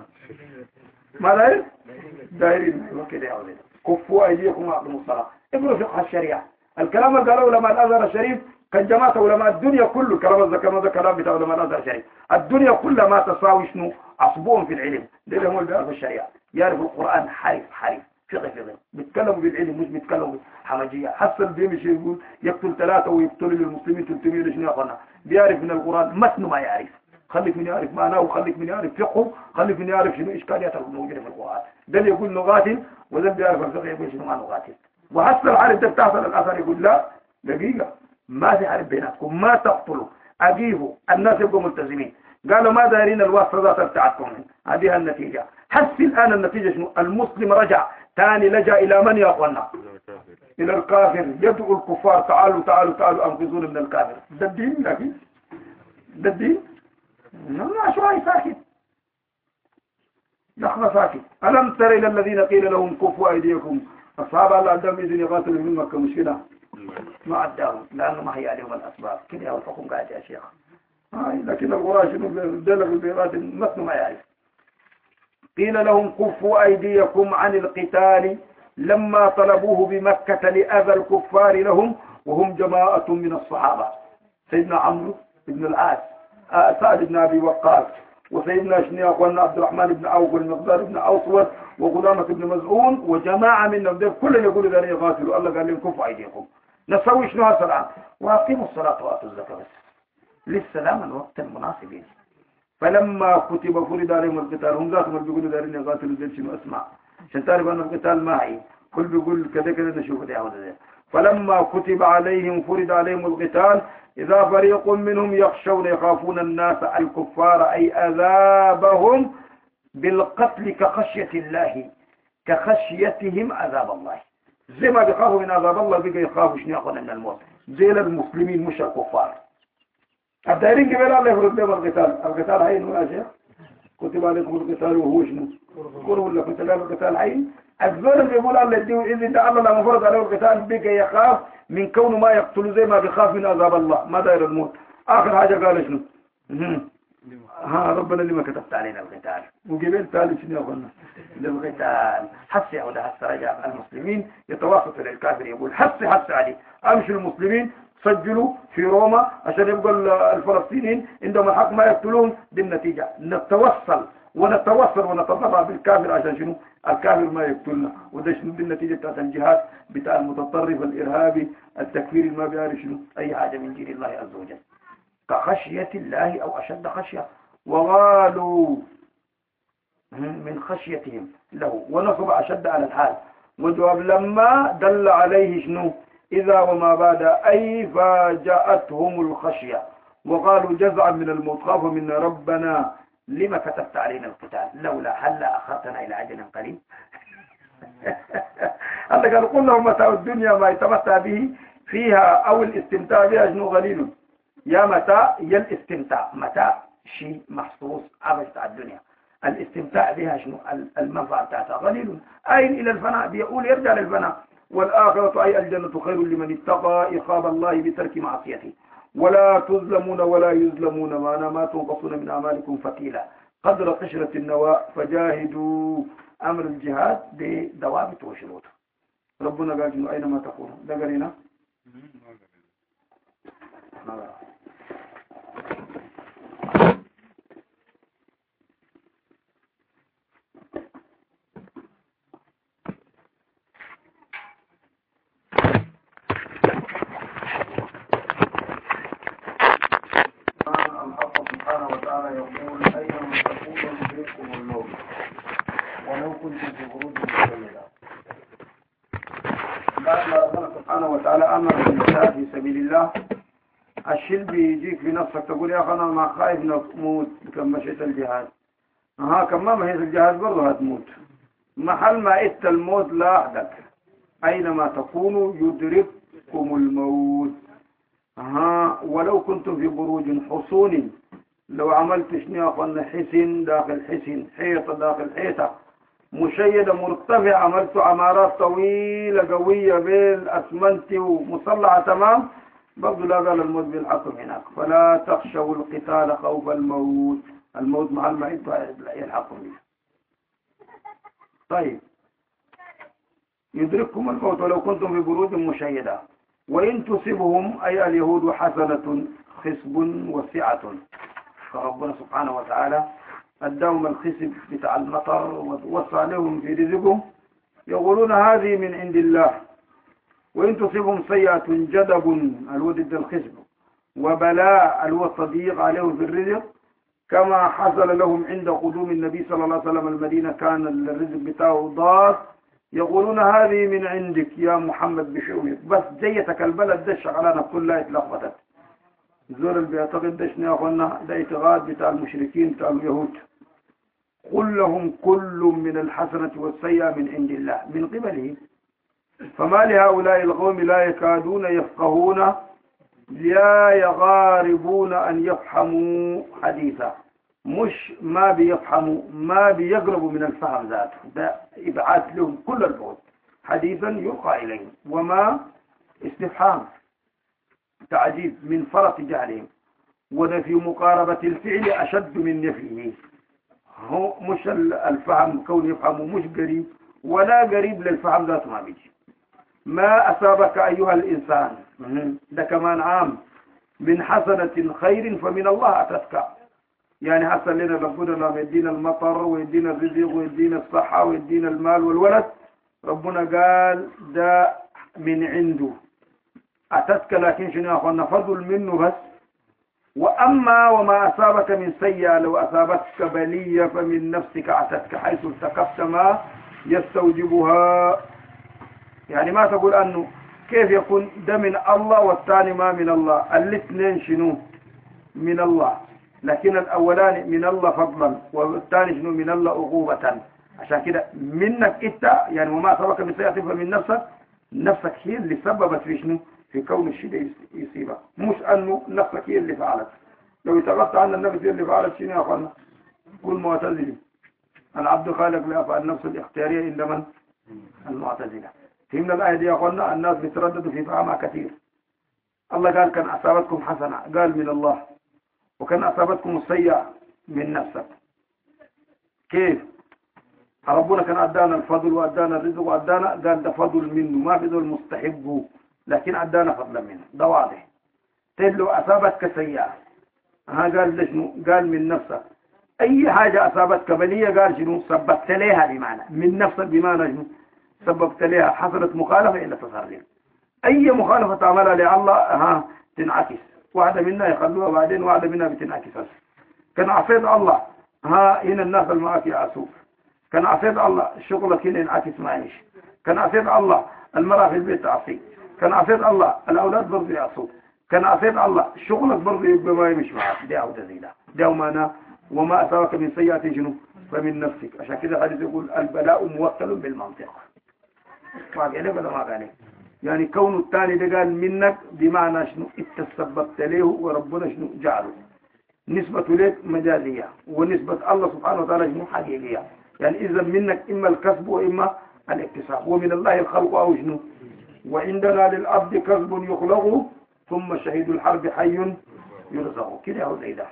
ما داير؟ دايرين وكده يا ولد. كفوا أيديكم وأقيموا الصلاة. ابنوا فقه الشريعة. الكلام اللي قالوا علماء الأزهر الشريف كان جماعة علماء الدنيا كله، كلام الذكر هذا كلام بتاع علماء الأزهر الشريف. الدنيا كلها ما تساوي شنو؟ عصبهم في العلم. ده اللي هم اللي بيعرفوا الشريعة، يعرفوا القرآن حرف حرف، فقه فقه، بيتكلموا بالعلم مش بيتكلموا بحمجية. حسن بيمشي يقول يقتل ثلاثة ويقتل للمسلمين ثلاثمئة. ليش يا أخوانا؟ بيعرف من القرآن متن ما يعرف. خليك من يعرف معناه، وخليك من يعرف فقهه، خليك من يعرف شنو إشكاليات الموجودة في القرآن. ده اللي يقول نقاتل، وده اللي بيعرف الفقه يقول شنو ما نقاتل. وحتى الحرب ده بتحصل الأثر يقول لا دقيقة، ما في حرب بيناتكم، ما تقتلوا، أجيبوا الناس يبقوا ملتزمين. قالوا ما دارين الواسطة بتاعتكم. هذه النتيجة. حس الآن النتيجة شنو؟ المسلم رجع ثاني، لجأ إلى من يا أخوانا؟ إلى الكافر. يدعو الكفار تعالوا تعالوا تعالوا أنقذونا من الكافر. ده الدين لكن ده الدين؟ لا شوي ساكت، لحظة ساكت. ألم تر إلى الذين قيل لهم كفوا أيديكم؟ أصحاب الله عندهم إذن يقاتلوا من مكة مشكلة ما عداهم، لأنه ما هي عليهم الأسباب. كده هو الحكم قاعد يا شيخ. آه لكن القرآن شنو دلق البيضات مثل ما يعرف. قيل لهم كفوا أيديكم عن القتال لما طلبوه بمكة لأذى الكفار لهم وهم جماعة من الصحابة. سيدنا عمرو بن العاص، آه سعد بن أبي وقاص، وسيدنا شنيا أخواننا عبد الرحمن بن عوف والمقدار بن أوصور وغلامة بن مزعون وجماعة منهم ده كلهم يقولوا ذلك يقاتلوا. الله قال لهم كفوا أيديكم نسوي شنو هالصلاة وأقيموا الصلاة وآتوا الزكاة بس للسلام الوقت المناسب. فلما كتب فرض عليهم القتال هم ذاتهم اللي بيقولوا دارين يقاتلوا ذل شنو اسمع عشان تعرف أن القتال معي كل بيقول كذا كذا نشوف ده هذا. فلما كتب عليهم فرض عليهم القتال إذا فريق منهم يخشون يخافون الناس الكفار أي عذابهم بالقتل كخشية الله كخشيتهم عذاب الله. زي ما بيخافوا من عذاب الله بيجي يخافوا شنو ياخذ من الموت زي المسلمين مش الكفار. الدايرين قبل الله يفرض لهم القتال. القتال هين ولا شيء كتب عليكم القتال وهو شنو كره ولا كتب عليكم القتال هين الزول بيقول الله يديه إذا ده الله لما فرض عليه القتال بيجي يخاف من كونه ما يقتل زي ما بيخاف من عذاب الله ما داير الموت. آخر حاجة قال شنو ها ربنا لما كتبت علينا القتال وقبل ثالث شنو يقولنا للقتال حسي أو ده حس رجع المسلمين يتوافق للكافر يقول حسي حسي عليه أمشي المسلمين سجلوا في روما عشان يبقى الفلسطينيين عندما الحق ما يقتلون دي النتيجة نتوصل ونتوصل ونتضرع بالكافر عشان شنو الكافر ما يقتلنا. وده شنو دي النتيجة بتاعت الجهاد بتاع المتطرف الإرهابي التكفير ما بيعرف شنو أي حاجة من دين الله عز وجل كخشية الله أو أشد خشية. وغالوا من خشيتهم له ونصب أشد على الحال وجواب لما دل عليه شنو إذا وما بعد أي فاجأتهم الخشية وقالوا جزعا من الموت خافوا منا ربنا لما كتبت علينا القتال لولا هل أخرتنا إلى أجل قريب. الله قال قل لهم متاع الدنيا ما يتمتع به فيها أو الاستمتاع بها شنو غليل. يا متاع يا الاستمتاع متاع شيء محصوص عبث على الدنيا الاستمتاع بها شنو المنفعة بتاعتها غليل أين إلى الفناء بيقول يرجع للفناء. والآخرة أي الجنة خير لمن اتقى إخاب الله بترك معصيته ولا تظلمون ولا يظلمون معنا ما تنقصون من أعمالكم فتيلا قدر قشرة النواء فجاهدوا أمر الجهاد بدوابط وشروط. ربنا قال أينما تكونوا ده قرينا في سبيل الله الشل بيجيك في نفسك تقول يا أخي أنا ما خايف نموت كم مشيت الجهاد ها كم ما مشيت الجهاد برضه هتموت محل ما إت الموت لا أحدك أينما تكونوا يدرككم الموت ها ولو كنتم في بروج حصون لو عملت شنو يا أخوانا حسن داخل حسن حيطة داخل حيطة مشيدة مرتفعة عملت عمارات طويلة قوية بالأسمنت ومصلعة تمام برضو لا قال الموت بالحكم هناك. فلا تخشوا القتال خوف الموت الموت مع المعيد يلحقكم به. طيب يدرككم الموت ولو كنتم في بروج مشيدة وإن تصبهم أي اليهود حسنة خصب وسعة فربنا سبحانه وتعالى اداهم الخسب بتاع المطر ووسع لهم في رزقهم يقولون هذه من عند الله وإن تصيبهم سيئة جدب الودد الخسب وبلاء الوصديق عليهم في الرزق كما حصل لهم عند قدوم النبي صلى الله عليه وسلم المدينة كان الرزق بتاعه ضار يقولون هذه من عندك يا محمد بشؤمك بس جيتك البلد ده شغلانة كلها اتلخبطت. زور اللي بيعتقد ده شنو يا اخوانا ده اعتقاد بتاع المشركين بتاع اليهود. قل لهم كل من الحسنة والسيئة من عند الله من قبله فما لهؤلاء القوم لا يكادون يفقهون لا يغاربون أن يفهموا حديثا مش ما بيفهموا ما بيقربوا من الفهم ذاته ده إبعاد لهم كل البعد حديثا يلقى إليهم وما استفهام تعجيز من فرط جهلهم ونفي مقاربة الفعل أشد من نفيه. هو مش الفهم كون يفهموا مش قريب ولا قريب للفهم ذاته ما بيجي. ما أصابك أيها الإنسان ده كمان عام من حسنة خير فمن الله أتتك يعني حصل لنا ربنا لما يدينا المطر ويدينا الرزق ويدينا الصحة ويدينا المال والولد، ربنا قال ده من عنده أتتك، لكن شنو يا أخوانا فضل منه بس. وأما وما أصابك من سيئة لو أصابتك بلية فمن نفسك أتتك حيث ارتكبت ما يستوجبها. يعني ما تقول أنه كيف يكون ده من الله والثاني ما من الله، الاثنين شنو من الله، لكن الأولاني من الله فضلا والثاني شنو من الله عقوبة. عشان كده منك انت يعني وما أصابك من سيئة فمن نفسك، نفسك هي اللي سببت في شنو في كون الشيء يصيبك، مش أنه نفسك هي اللي فعلت. لو اتغطى عن النفس هي اللي فعلت شنو يا أخوانا؟ كل معتزلي العبد خالق لأفعال النفس الاختيارية عند من؟ المعتزلة. فهمنا الآية دي يا أخوانا؟ الناس بيترددوا في فهمها كثير. الله قال كان أصابتكم حسنة، قال من الله، وكان أصابتكم السيئة من نفسك. كيف؟ ربنا كان أدانا الفضل وأدانا الرزق وأدانا، قال ده فضل منه ما في ذول مستحبه، لكن أدانا فضلا منه، ده واضح. تقول له أصابتك سيئة، ها قال ده شنو؟ قال من نفسك. أي حاجة أصابتك بلية قال شنو؟ سببت لها بمعنى من نفسك، بمعنى شنو؟ سببت لها، حصلت مخالفة إلا تصرف. أي مخالفة تعملها لله ها تنعكس، واحدة منها يخلوها بعدين واحدة منها بتنعكس. كان عصيت الله ها هنا الناس المعاك يعصوك، كان عصيت الله شغلك هنا ينعكس معيش، كان عصيت الله المرأة في البيت تعصيك، كان عصيت الله الأولاد برضه يعصوك، كان عصيت الله شغلك برضه يبقى ما يمشي معك. ده أو ده زي ده ده وما وما أصابك من سيئة شنو فمن نفسك. عشان كده الحديث يقول البلاء موكل بالمنطق. ما قال ولا ما قال؟ يعني كونه الثاني ده قال منك بمعنى شنو انت سببت له وربنا شنو جعله. نسبة لك مجازية ونسبة الله سبحانه وتعالى شنو حقيقية. يعني إذا منك إما الكسب وإما الاكتساب، ومن الله الخلق أو شنو. وعندنا للأرض كسب يخلقه ثم شهيد الحرب حي يرزقه. كده هو زي ده.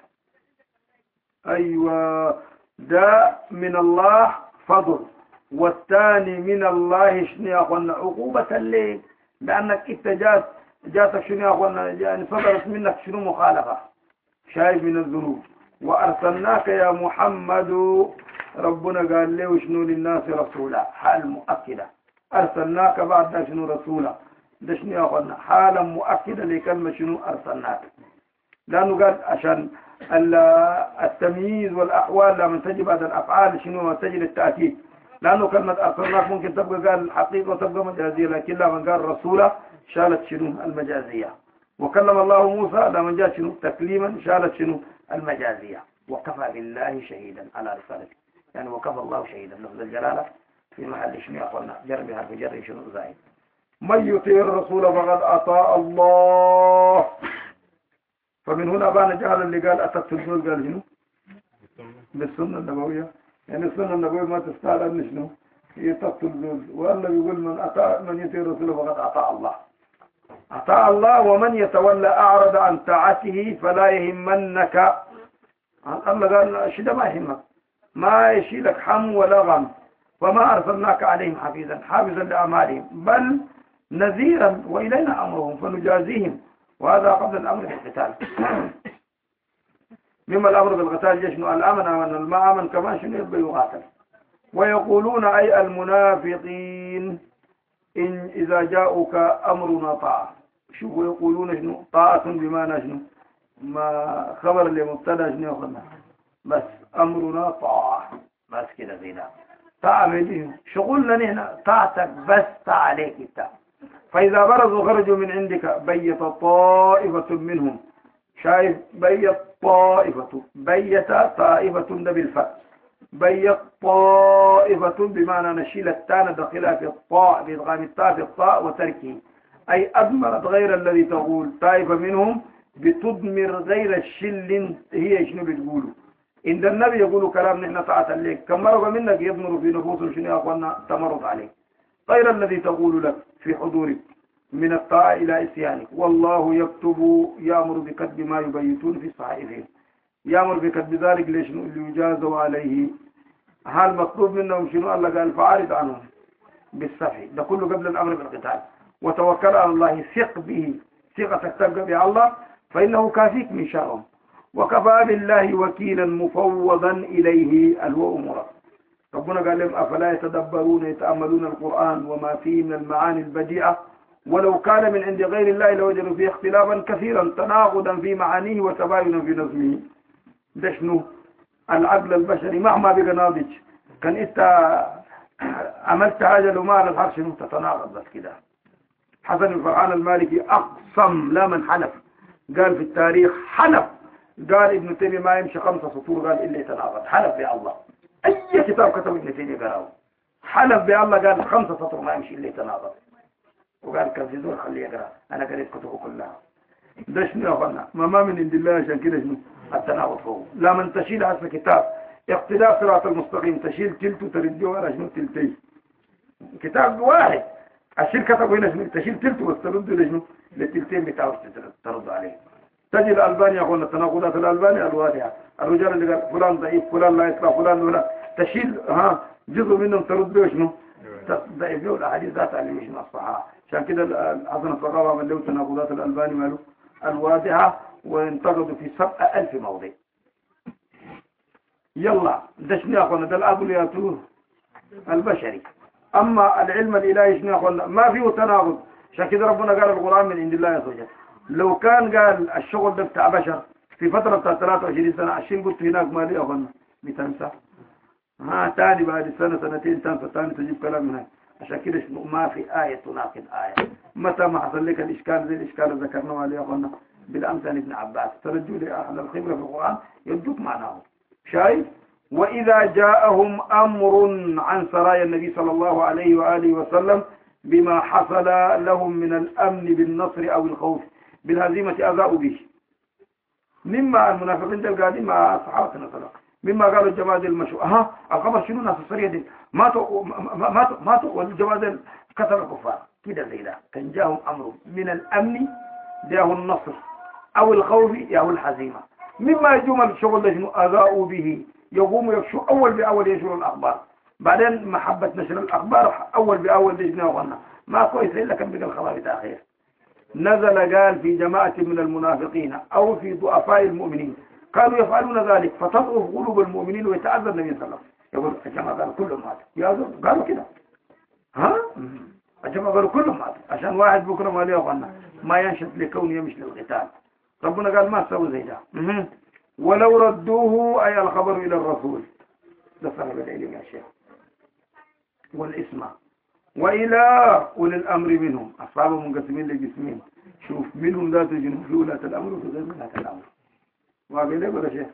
أيوة ده من الله فضل، والثاني من الله شنو يا أخوانا عقوبة ليه؟ لأنك انت جات جاتك شنو يا أخوانا يعني صدرت منك شنو مخالفة شايف من الذنوب. وأرسلناك يا محمد، ربنا قال له شنو للناس رسولا، حال مؤكدة. أرسلناك بعد شنو رسولا، ده شنو يا أخوانا حالا مؤكدة لكلمة شنو أرسلناك. لأنه قال عشان التمييز والأحوال لما تجي بعد الأفعال شنو ما تجي للتأكيد. لأنه كلمة أرسلناك ممكن تبقى قال الحقيقة وتبقى مجازية، لكن لما قال رسولا شالت شنو المجازية. وكلم الله موسى لما جاء شنو تكليما شالت شنو المجازية. وكفى بالله شهيدا على رسالته، يعني وكفى الله شهيدا لفظ الجلالة في محل شنو يا أخوانا جر بها في جر شنو زائد. من يطيع الرسول فقد أطاع الله. فمن هنا بان جهل اللي قال أتت الرسول قال شنو بالسنة النبوية. يعني السنة النبوية ما تستاهل أن شنو هي تقتل الزوج. والله يقول من أطاع من يطيع الرسول فقد أطاع الله. أطاع الله. ومن يتولى أعرض عن طاعته فلا يهمنك. الله قال شيء ده ما يهمك، ما يشيلك حم ولا غم. وما أرسلناك عليهم حفيظا حافظا لأعمالهم بل نذيرا وإلينا أمرهم فنجازيهم. وهذا قبل الأمر بالقتال. مما الأمر بالقتال جشن الأمن وأن الماء أمن كمان شنو يبقى يقاتل. ويقولون أي المنافقين إن إذا جاءوك أمرنا طاعة. شوفوا يقولون شنو طاعة بما شنو ما خبر لمبتدا شنو ياخذنا بس أمرنا طاعة بس كده زينا طاعة منهم شغلنا هنا طاعتك بس طاعة عليك انت. فإذا برزوا خرجوا من عندك بيت طائفة منهم. شايف بيت طائفة بيت طائفة ده بالفتح. بيت طائفة بمعنى نشيل التان داخلها في الطاء بإدغام التاء في الطاء وتركه. أي أدمرت غير الذي تقول. طائفة منهم بتدمر غير الشل. هي شنو بتقولوا إن النبي يقولوا كلام نحن طاعة عليك كم مرة منك يضمر في نفوسهم شنو يا أخوانا تمرض عليك. غير الذي تقول لك في حضورك من الطاعة إلى إسيانك. والله يكتب يأمر بكتب ما يبيتون في صحائفهم. يأمر بكتب ذلك ليش ليجازوا عليه. هل مطلوب منهم شنو الله قال فعارض عنهم بالصفح. ده كله قبل الأمر بالقتال. وتوكل على الله ثق به ثقتك تبقى بالله فإنه كافيك من شرهم. وكفى بالله وكيلا مفوضا إليه الهو أمره. ربنا قال لهم أفلا يتدبرون يتأملون القرآن وما فيه من المعاني البديعة ولو كان من عند غير الله لوجدوا فيه اختلافا كثيرا تناقضا في معانيه وتباينا في نظمه. ده شنو؟ العقل البشري مهما بقى ناضج كان انت عملت حاجة لو ما على الحق شنو تتناقض بس كده. حسن الفرعان المالكي أقسم لا من حلف، قال في التاريخ حلف، قال ابن تيمية ما يمشي خمسة سطور قال إلا يتناقض، حلف بالله. أي كتاب كتب ابن تيمية قرأه حلف بالله قال خمسة سطور ما يمشي إلا يتناقض، وقال كان في زول خليه يقرأ. أنا قريت كتبه كلها. ده شنو يا أخوانا؟ ما ما من عند الله عشان كده شنو التناقض فوق. لما تشيل هذا الكتاب اقتداء صراط المستقيم تشيل تلت وترديه ولا شنو تلتين كتاب واحد الشيل كتبه هنا شنو تشيل تلت وترده لشنو للتلتين بتاعه ترد عليه. تجي الألباني يا أخوانا التناقضات الألباني الواضحة. الرجال اللي قال فلان ضعيف فلان لا يصلح فلان ولا تشيل ها جزء منهم ترد به شنو ضعيف له الأحاديث ذات اللي مش نصحها. عشان كده حسن الصغار عمل له تناقضات الألباني ماله الواضحة وانتقدوا في سبع ألف موضع. يلا ده شنو يا أخوانا؟ ده العقل ياتوه البشري. أما العلم الإلهي شنو يا أخوانا؟ ما فيه تناقض. عشان كده ربنا قال القرآن من عند الله عز وجل. لو كان قال الشغل ده بتاع بشر في فترة بتاع ثلاثة وعشرين سنة عشان قلت هناك ما لي يا أخوانا بتنسى ها تاني بعد سنة سنتين تنسى تاني تجيب كلام من هاي. عشان كده شنو ما في آية تناقض آية. متى ما حصل لك الإشكال زي الإشكال اللي ذكرناه عليه يا أخوانا بالأمس عن ابن عباس ترجوا لأهل الخبرة في القرآن يدوك معناه. شايف؟ وإذا جاءهم أمر عن سرايا النبي صلى الله عليه وآله وسلم بما حصل لهم من الأمن بالنصر أو الخوف بالهزيمة أذاؤوا به. مما المنافقين القاعدين مع صحابتنا صلى مما قالوا الجماعة المشهور ها الخبر شنو ناس السرية دي ماتوا ماتوا ماتوا والجماعة كثر الكفار كده زي ده. كان جاءهم أمر من الأمن جاءه النصر أو الخوف جاءه الهزيمة. مما يجوم الشغل ده شنو أذاؤوا به يقوموا يكشوا أول بأول ينشروا الأخبار بعدين محبة نشر الأخبار أول بأول دجنا وغنى ما كويس إلا كان بقى الخبر بتاخير. نزل قال في جماعة من المنافقين أو في ضعفاء المؤمنين كانوا يفعلون ذلك فتضعف قلوب المؤمنين ويتعذر النبي صلى الله عليه وسلم. يقول الجماعة قالوا كلهم ماتوا يا زول قالوا كده ها الجماعة قالوا كلهم ماتوا عشان واحد بكرة ما ليه غنى ما ينشط لكون يمشي للقتال. ربنا قال ما سووا زي ده. ولو ردوه أي الخبر إلى الرسول ده صاحب العلم يا شيخ والإسماء وإلى أولي الأمر منهم أصحابهم منقسمين لجسمين. شوف منهم ذات الجنوب في ولاة الأمر وفي غير ولاة الأمر واقع ليه ولا شيء.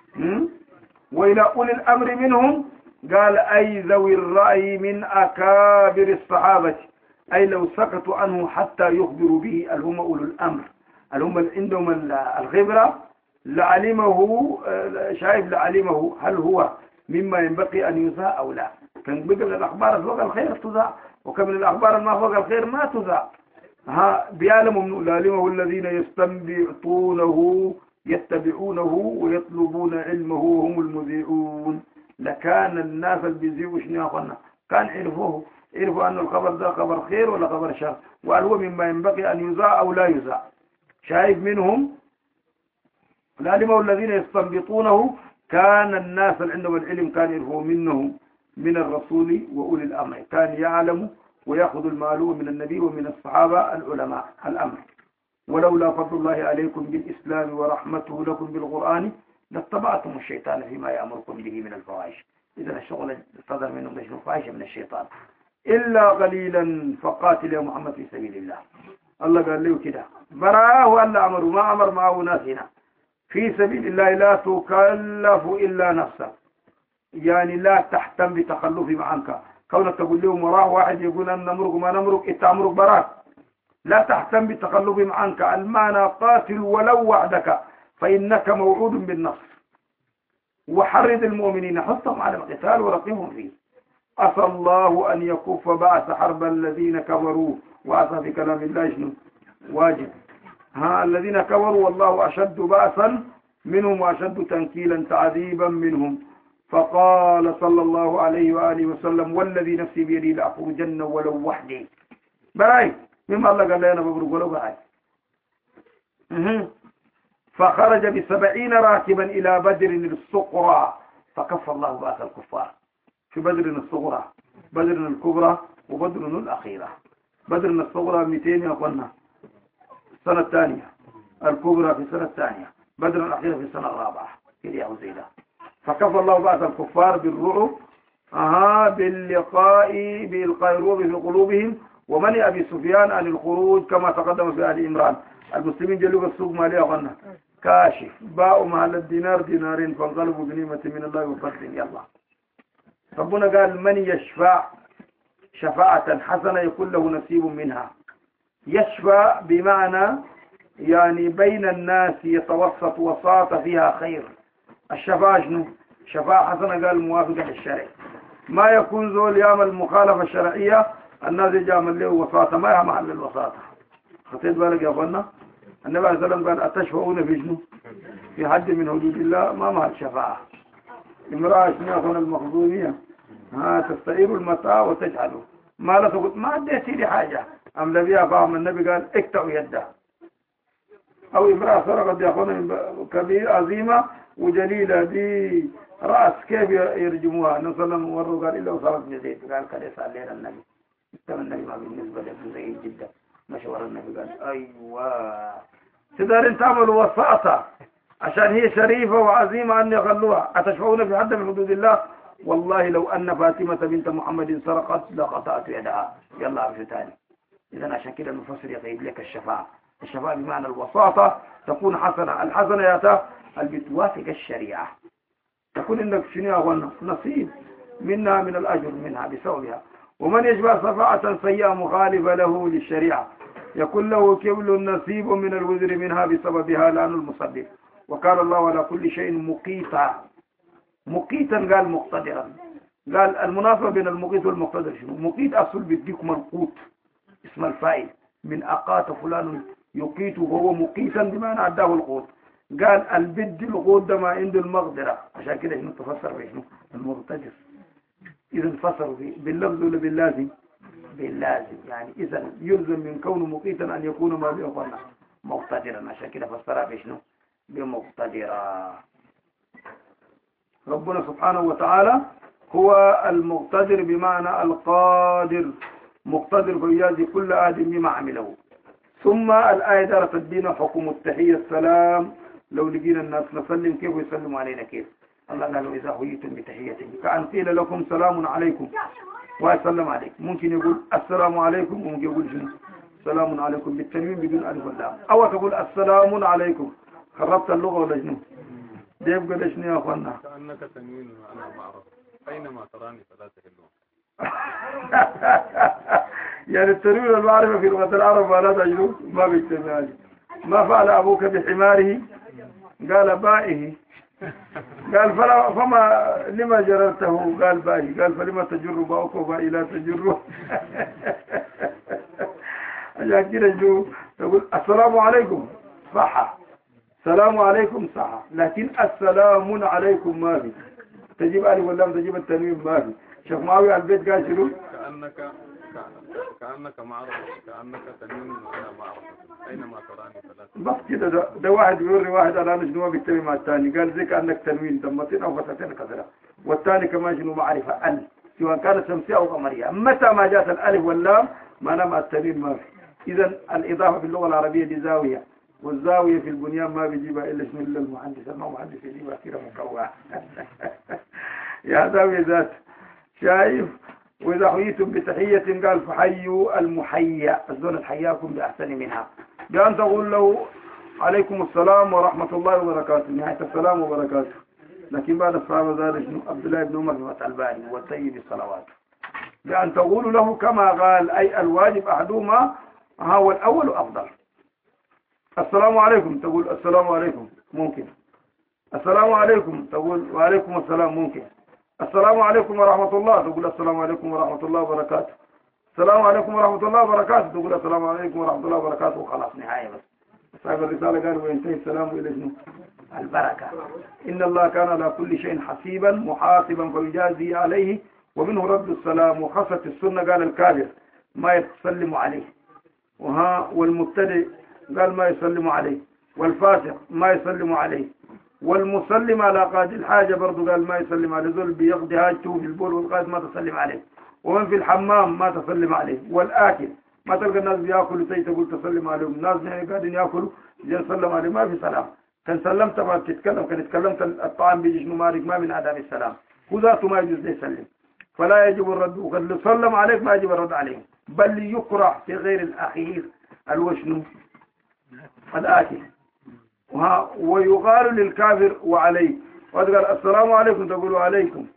وإلى أولي الأمر منهم قال أي ذوي الرأي من أكابر الصحابة أي لو سكتوا عنه حتى يخبروا به الهم أولو الأمر الهم عندهم الخبرة لعلمه شايف لعلمه هل هو مما ينبغي أن يذاع أو لا. كان بقى من الأخبار فوق الخير تذاع وكان من الأخبار ما فوق الخير ما تذاع. ها بيعلموا من لعلمه الذين يستنبطونه يتبعونه ويطلبون علمه هم المذيعون. لكان الناس اللي بيذيعوا شنو يا أخوانا كان عرفوه عرفوا أن الخبر ده خبر خير ولا خبر شر وهل هو مما ينبغي أن يذاع أو لا يذاع. شايف منهم لعلمه الذين يستنبطونه كان الناس اللي عندهم العلم كان يعرفوا منه من الرسول وأولي الأمر كان يعلم ويأخذ المعلوم من النبي ومن الصحابة العلماء الأمر. ولولا فضل الله عليكم بالإسلام ورحمته لكم بالقرآن لاتبعتم الشيطان فيما يأمركم به من الفواحش. إذا الشغل صدر منهم مجنون فاحشة من الشيطان إلا قليلا فقاتل يا محمد في سبيل الله. الله قال له كده براه ألا أمر ما أمر معه ناس هنا في سبيل الله لا تكلف إلا نفسك يعني لا تحتم بتخلف عنك كونك تقول لهم وراه واحد يقول أن نمرق ما نمرق إنت أمرق براك لا تحتم بتخلف عنك المعنى قاتل ولو وعدك فإنك موعود بالنصر وحرد المؤمنين حطهم على القتال ورقمهم فيه. أسى الله أن يكف بعث حرب الذين كفروا وأسى في كلام الله شنو واجب ها الذين كفروا والله أشد بأسا منهم وأشد تنكيلا تعذيبا منهم. فقال صلى الله عليه وآله وسلم والذي نفسي بيدي لأخرجن ولو وحدي براي مما الله قال لنا ببرق ولو براي. فخرج بسبعين راكبا إلى بدر الصغرى فكف الله بأس الكفار. في بدر الصغرى، بدر الكبرى وبدر الأخيرة. بدر الصغرى مئتين يا أخوانا السنة الثانية، الكبرى في السنة الثانية، بدر الأخيرة في السنة الرابعة كده يا وزيدة. فكف الله بأس الكفار بالرعب أها باللقاء بإلقاء الرعب في قلوبهم ومنع أبي سفيان عن الخروج كما تقدم في آل عمران. المسلمين جلوا السوق مالية غنى كاشف باءوا مال الدينار دينارين فانقلبوا بنعمة من الله وفضل. يلا ربنا قال من يشفع شفاعة حسنة يكون له نصيب منها. يشفع بمعنى يعني بين الناس يتوسط وساطة فيها خير. الشفاعة شنو؟ شفاعة حسنة قال موافقة للشرع. ما يكون ذول يعمل مخالفة الشرعية الناس يعمل له وساطة ما يعمل للوساطة. خطيت بالك يا أخوانا؟ النبي عليه الصلاة والسلام قال أتشفعون في شنو؟ في حد من حدود الله ما مع الشفاعة. امرأة شنو يا أخوانا المخزومية ها تستعير المتاع وتجعله ما لا تقول ما أديتي لي حاجة أم لبيها فهم. النبي قال اكتئوا يده. أو امرأة سرقت يا أخوانا كبيرة عظيمة وجليلة دي رأس كيف يرجموها؟ النبي صلى الله عليه وسلم وروا قال إلا وصارت بزيت. قال كده سأل لنا النبي استمع النبي ما بالنسبة لك زي جدا مشور. النبي قال أيوة تقدرين تعملوا وساطة عشان هي شريفة وعظيمة أن يخلوها. أتشفعون في حد من حدود الله؟ والله لو أن فاطمة بنت محمد سرقت لقطعت يدها. يلا أبشر تاني. إذن عشان كده المفسر يغيب لك الشفاعة. الشفاعة بمعنى الوساطة تكون حسنة. الحسنة ياتا اللي بتوافق الشريعة تكون إنك شنو نصيب منها من الأجر منها بسببها. ومن يشبع شفاعة سيئة مخالفة له للشريعة يكون له كبل نصيب من الوزر منها بسببها لأن المسبب. وكان الله على كل شيء مقيتا. مقيتا قال مقتدرا. قال المناسبة بين المقيت والمقتدر شنو؟ مقيت أصل بديك منقوط اسم الفاعل من أقات فلان يقيت وهو مقيتا بمعنى أداه القوت. قال البد القوت ده ما عنده المقدرة عشان كده شنو تفسر بشنو؟ المقتدر. إذا تفسر باللفظ ولا باللازم؟ باللازم. يعني إذا يلزم من كونه مقيتا أن يكون ما بيقولنا مقتدرا عشان كده فسرها بشنو؟ بمقتدرا. ربنا سبحانه وتعالى هو المقتدر بمعنى القادر. مقتدر فيجازي كل آدم بما عمله. ثم الآية دارت الدين حكم التحية السلام. لو لقينا الناس نسلم كيف ويسلموا علينا كيف؟ الله قال إذا حييتم بتحية كأن قيل لكم سلام عليكم ويسلم عليكم. ممكن يقول السلام عليكم وممكن يقول شنو؟ سلام عليكم بالتنوين بدون ألف واللام. أو تقول السلام عليكم. خربت اللغة ولا شنو؟ ده يبقى ده شنو يا أخوانا؟ كأنك تنوين وأنا ما أعرف أينما تراني فلا تهلون. يعني التنوين المعرفة في لغة العرب ولا تجلو ما بيجتمع. ما فعل أبوك بحماره؟ قال بائه. قال فلا فما لما جررته؟ قال بائه. قال فلما تجر باؤك وبائي لا تجره. عشان كده جو تقول السلام عليكم صح، السلام عليكم صح، لكن السلام عليكم ما في. تجيب ألف واللام تجيب التنوين ما في. شيخ معاوية البيت قال شنو؟ كأنك كأنك معرفة كأنك تنوين وأنا معرفة أينما تراني فلا تهلون. بس كده ده, ده واحد بيوري واحد على أنه شنو بيكتب مع الثاني. قال زي كأنك تنوين ضمتين أو فتاتين كذا. والثاني كمان شنو معرفة ال سواء كانت شمسية أو قمرية. متى ما جاءت الألف واللام ما مع التنوين ما في. إذا الإضافة في اللغة العربية دي زاوية، والزاوية في البنيان ما بيجيبها إلا شنو إلا المهندس. ما مهندس يجيبها كده مكواه. يا زاوية ذات شايف. وإذا حييتم بتحية قال فحيوا المحيا. الزون حياكم بأحسن منها بأن تقول له عليكم السلام ورحمة الله وبركاته نهاية السلام وبركاته. لكن بعد الصحابة ذلك عبد الله بن عمر في الباني والسيد الصلوات بأن تقول له كما قال أي الواجب أحدهما هو الأول أفضل. السلام عليكم تقول السلام عليكم ممكن. السلام عليكم تقول وعليكم السلام ممكن. السلام عليكم ورحمة الله تقول السلام عليكم ورحمة الله وبركاته. السلام عليكم ورحمة الله وبركاته تقول السلام عليكم ورحمة الله وبركاته وخلاص نهاية. بس صاحب الرسالة قال وينتهي السلام إلى شنو؟ البركة. إن الله كان على كل شيء حسيبا محاسبا فيجازي عليه ومنه رد السلام. وخصت السنة قال الكافر ما يسلم عليه وها والمبتدئ قال ما يسلم عليه. والفاسق ما يسلم عليه، والمسلم على قاضي الحاجة برضو قال ما يسلم عليه، ذل بيقضي حاجته في البول والقاضي ما تسلم عليه، ومن في الحمام ما تسلم عليه، والآكل ما تلقى الناس بياكلوا تيجي تقول تسلم عليهم، الناس نحن قاعدين ياكلوا يجي نسلم عليه ما في سلام، كان سلمت ما بتتكلم، كان اتكلمت الطعام بيجي شنو مارق، ما من آداب السلام، هو ذاته ما يجوز يسلم، فلا يجب الرد، وقد سلم عليك ما يجب الرد عليه، بل يكره في غير الأخير الوشن الآكل. ويقال للكافر وعليه، وقال السلام عليكم تقولوا عليكم،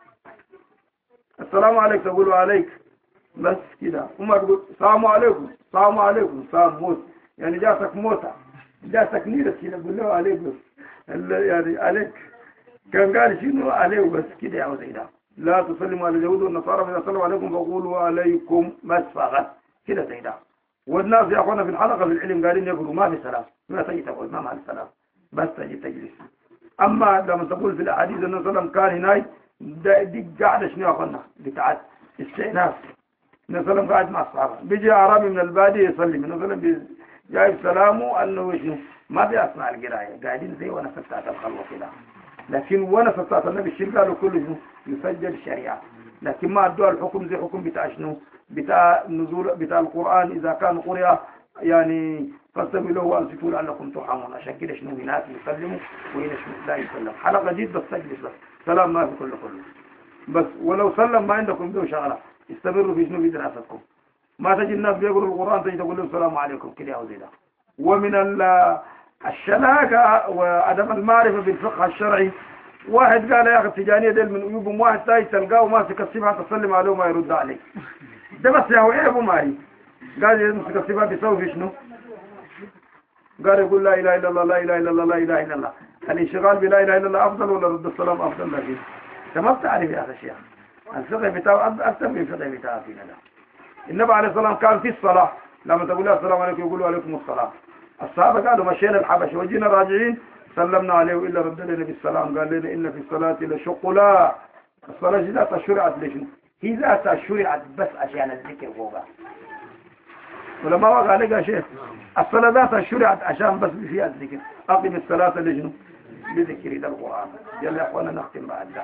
السلام عليك تقولوا عليك، بس كده. هم تقول السلام عليكم، السلام عليكم، سلام موت، يعني جاتك موتة، جاتك نيرة كده قول له عليك بس، يعني عليك كان قال شنو عليه بس كده يا زي ده. لا تسلموا على اليهود والنصارى فإذا سلموا عليكم فقولوا عليكم بس فقط كده زي ده. والناس يا اخوانا في الحلقة في العلم قاعدين يقولوا ما في سلام، ما تجي تقول ما مع السلام، بس تجي تجلس. اما لما تقول في الاحاديث ان النبي صلى الله عليه وسلم كان هناك دي قاعده شنو يا اخوانا بتاعت استئناس، النبي صلى الله عليه وسلم قاعد مع الصحابه، بيجي اعرابي من الباديه يسلم، النبي صلى الله عليه وسلم جايب سلامه انه شنو ما بيسمع القرايه، قاعدين زي ونس بتاعت الخلوه كده، لكن ونس بتاعت النبي الشيء قالوا كله شنو يسجل الشريعه، لكن ما ادوا الحكم زي حكم بتاع شنو بتاع نزول بتاع القرآن إذا كان قرئ يعني فاستمعوا له وأنصتوا لعلكم ترحمون، عشان كده شنو هناك يسلموا وهنا شنو لا يسلم، حلقة جد بس تجلس بس سلام ما في كله كله بس، ولو سلم ما عندكم به شغلة استمروا في شنو في دراستكم، ما تجي الناس بيقروا القرآن تجي تقول لهم السلام عليكم كده أو زي ده. ومن الشلاكة وعدم المعرفة بالفقه الشرعي، واحد قال يا أخي التجانية ديل من عيوبهم، واحد تاي تلقاه ماسك السبحة تسلم عليه وما يرد عليك، ده بس يا هو عيبه ماي، قال يمسك السبحة بيسوي في شنو؟ قال يقول لا إله إلا الله لا إله إلا الله لا إله إلا الله، الانشغال بلا إله إلا الله أفضل ولا رد السلام أفضل؟ لكن أنت ما بتعرف يا أخي الشيخ، الفقه بتاعه أكثر من الفقه بتاعه فينا ده. النبي عليه الصلاة والسلام كان في الصلاة لما تقول له السلام عليكم يقولوا عليكم السلام، الصحابة قالوا مشينا الحبشة وجينا راجعين سلمنا عليه إلا رد لنا بالسلام، قال لنا إن في الصلاة لشغلا، الصلاة ذاتها شرعت ليش؟ هي ذاتها شرعت بس عشان الذكر فوقها، ولما وقع لك يا شيخ الصلاة ذاتها شرعت عشان بس فيها الذكر، أقم الصلاة لجنه بذكر ذا القرآن. يلا يا أخوانا نختم بعد ده.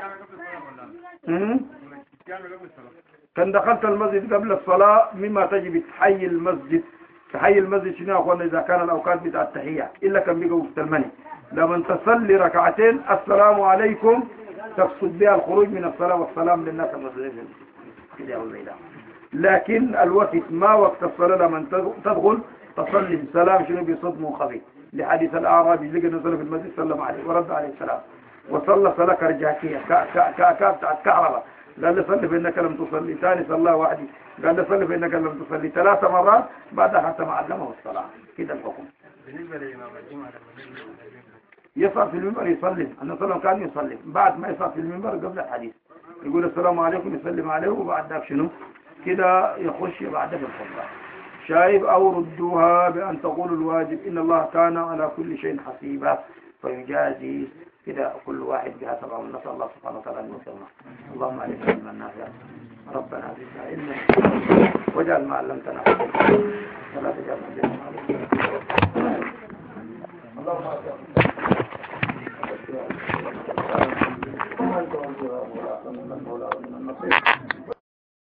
كان دخلت المسجد قبل الصلاة مما تجب تحيي المسجد، تحيي المسجد شنو يا أخوانا إذا كان الأوقات بتاع التحية إلا كان بيقوا وقت المني، لما تصلي ركعتين السلام عليكم تقصد بها الخروج من الصلاة والسلام للناس المسلمين كده أو زي ده. لكن الوقت ما وقت الصلاة لما تدخل تصلي السلام شنو بصوت منخفض، لحديث الأعرابي اللي نزل في المسجد سلم عليه ورد عليه السلام وصلى صلاة رجعتية كا كا كا كا بتاعت كهرباء، قال لي صلي فإنك لم تصلي، ثاني صلى وحدي قال لي صلي فإنك لم تصلي، ثلاث مرات بعدها حتى ما علمه الصلاة كده الحكم. بالنسبة لإمام الجمعة يصعد في المنبر يصلي، النبي صلى الله عليه وسلم كان يصلي بعد ما يصعد في المنبر قبل الحديث يقول السلام عليكم يسلم عليه، وبعد ذاك شنو كده يخش بعد في الخطبة. شايف أو ردوها بأن تقولوا الواجب إن الله كان على كل شيء حسيبا فيجازي كده كل واحد بحسب ما نسأل الله سبحانه وتعالى أن يوفقنا. اللهم عليك علما نافعا، ربنا زدنا علما واجعل ما علمتنا ولا تجعل ما علمتنا. اللهم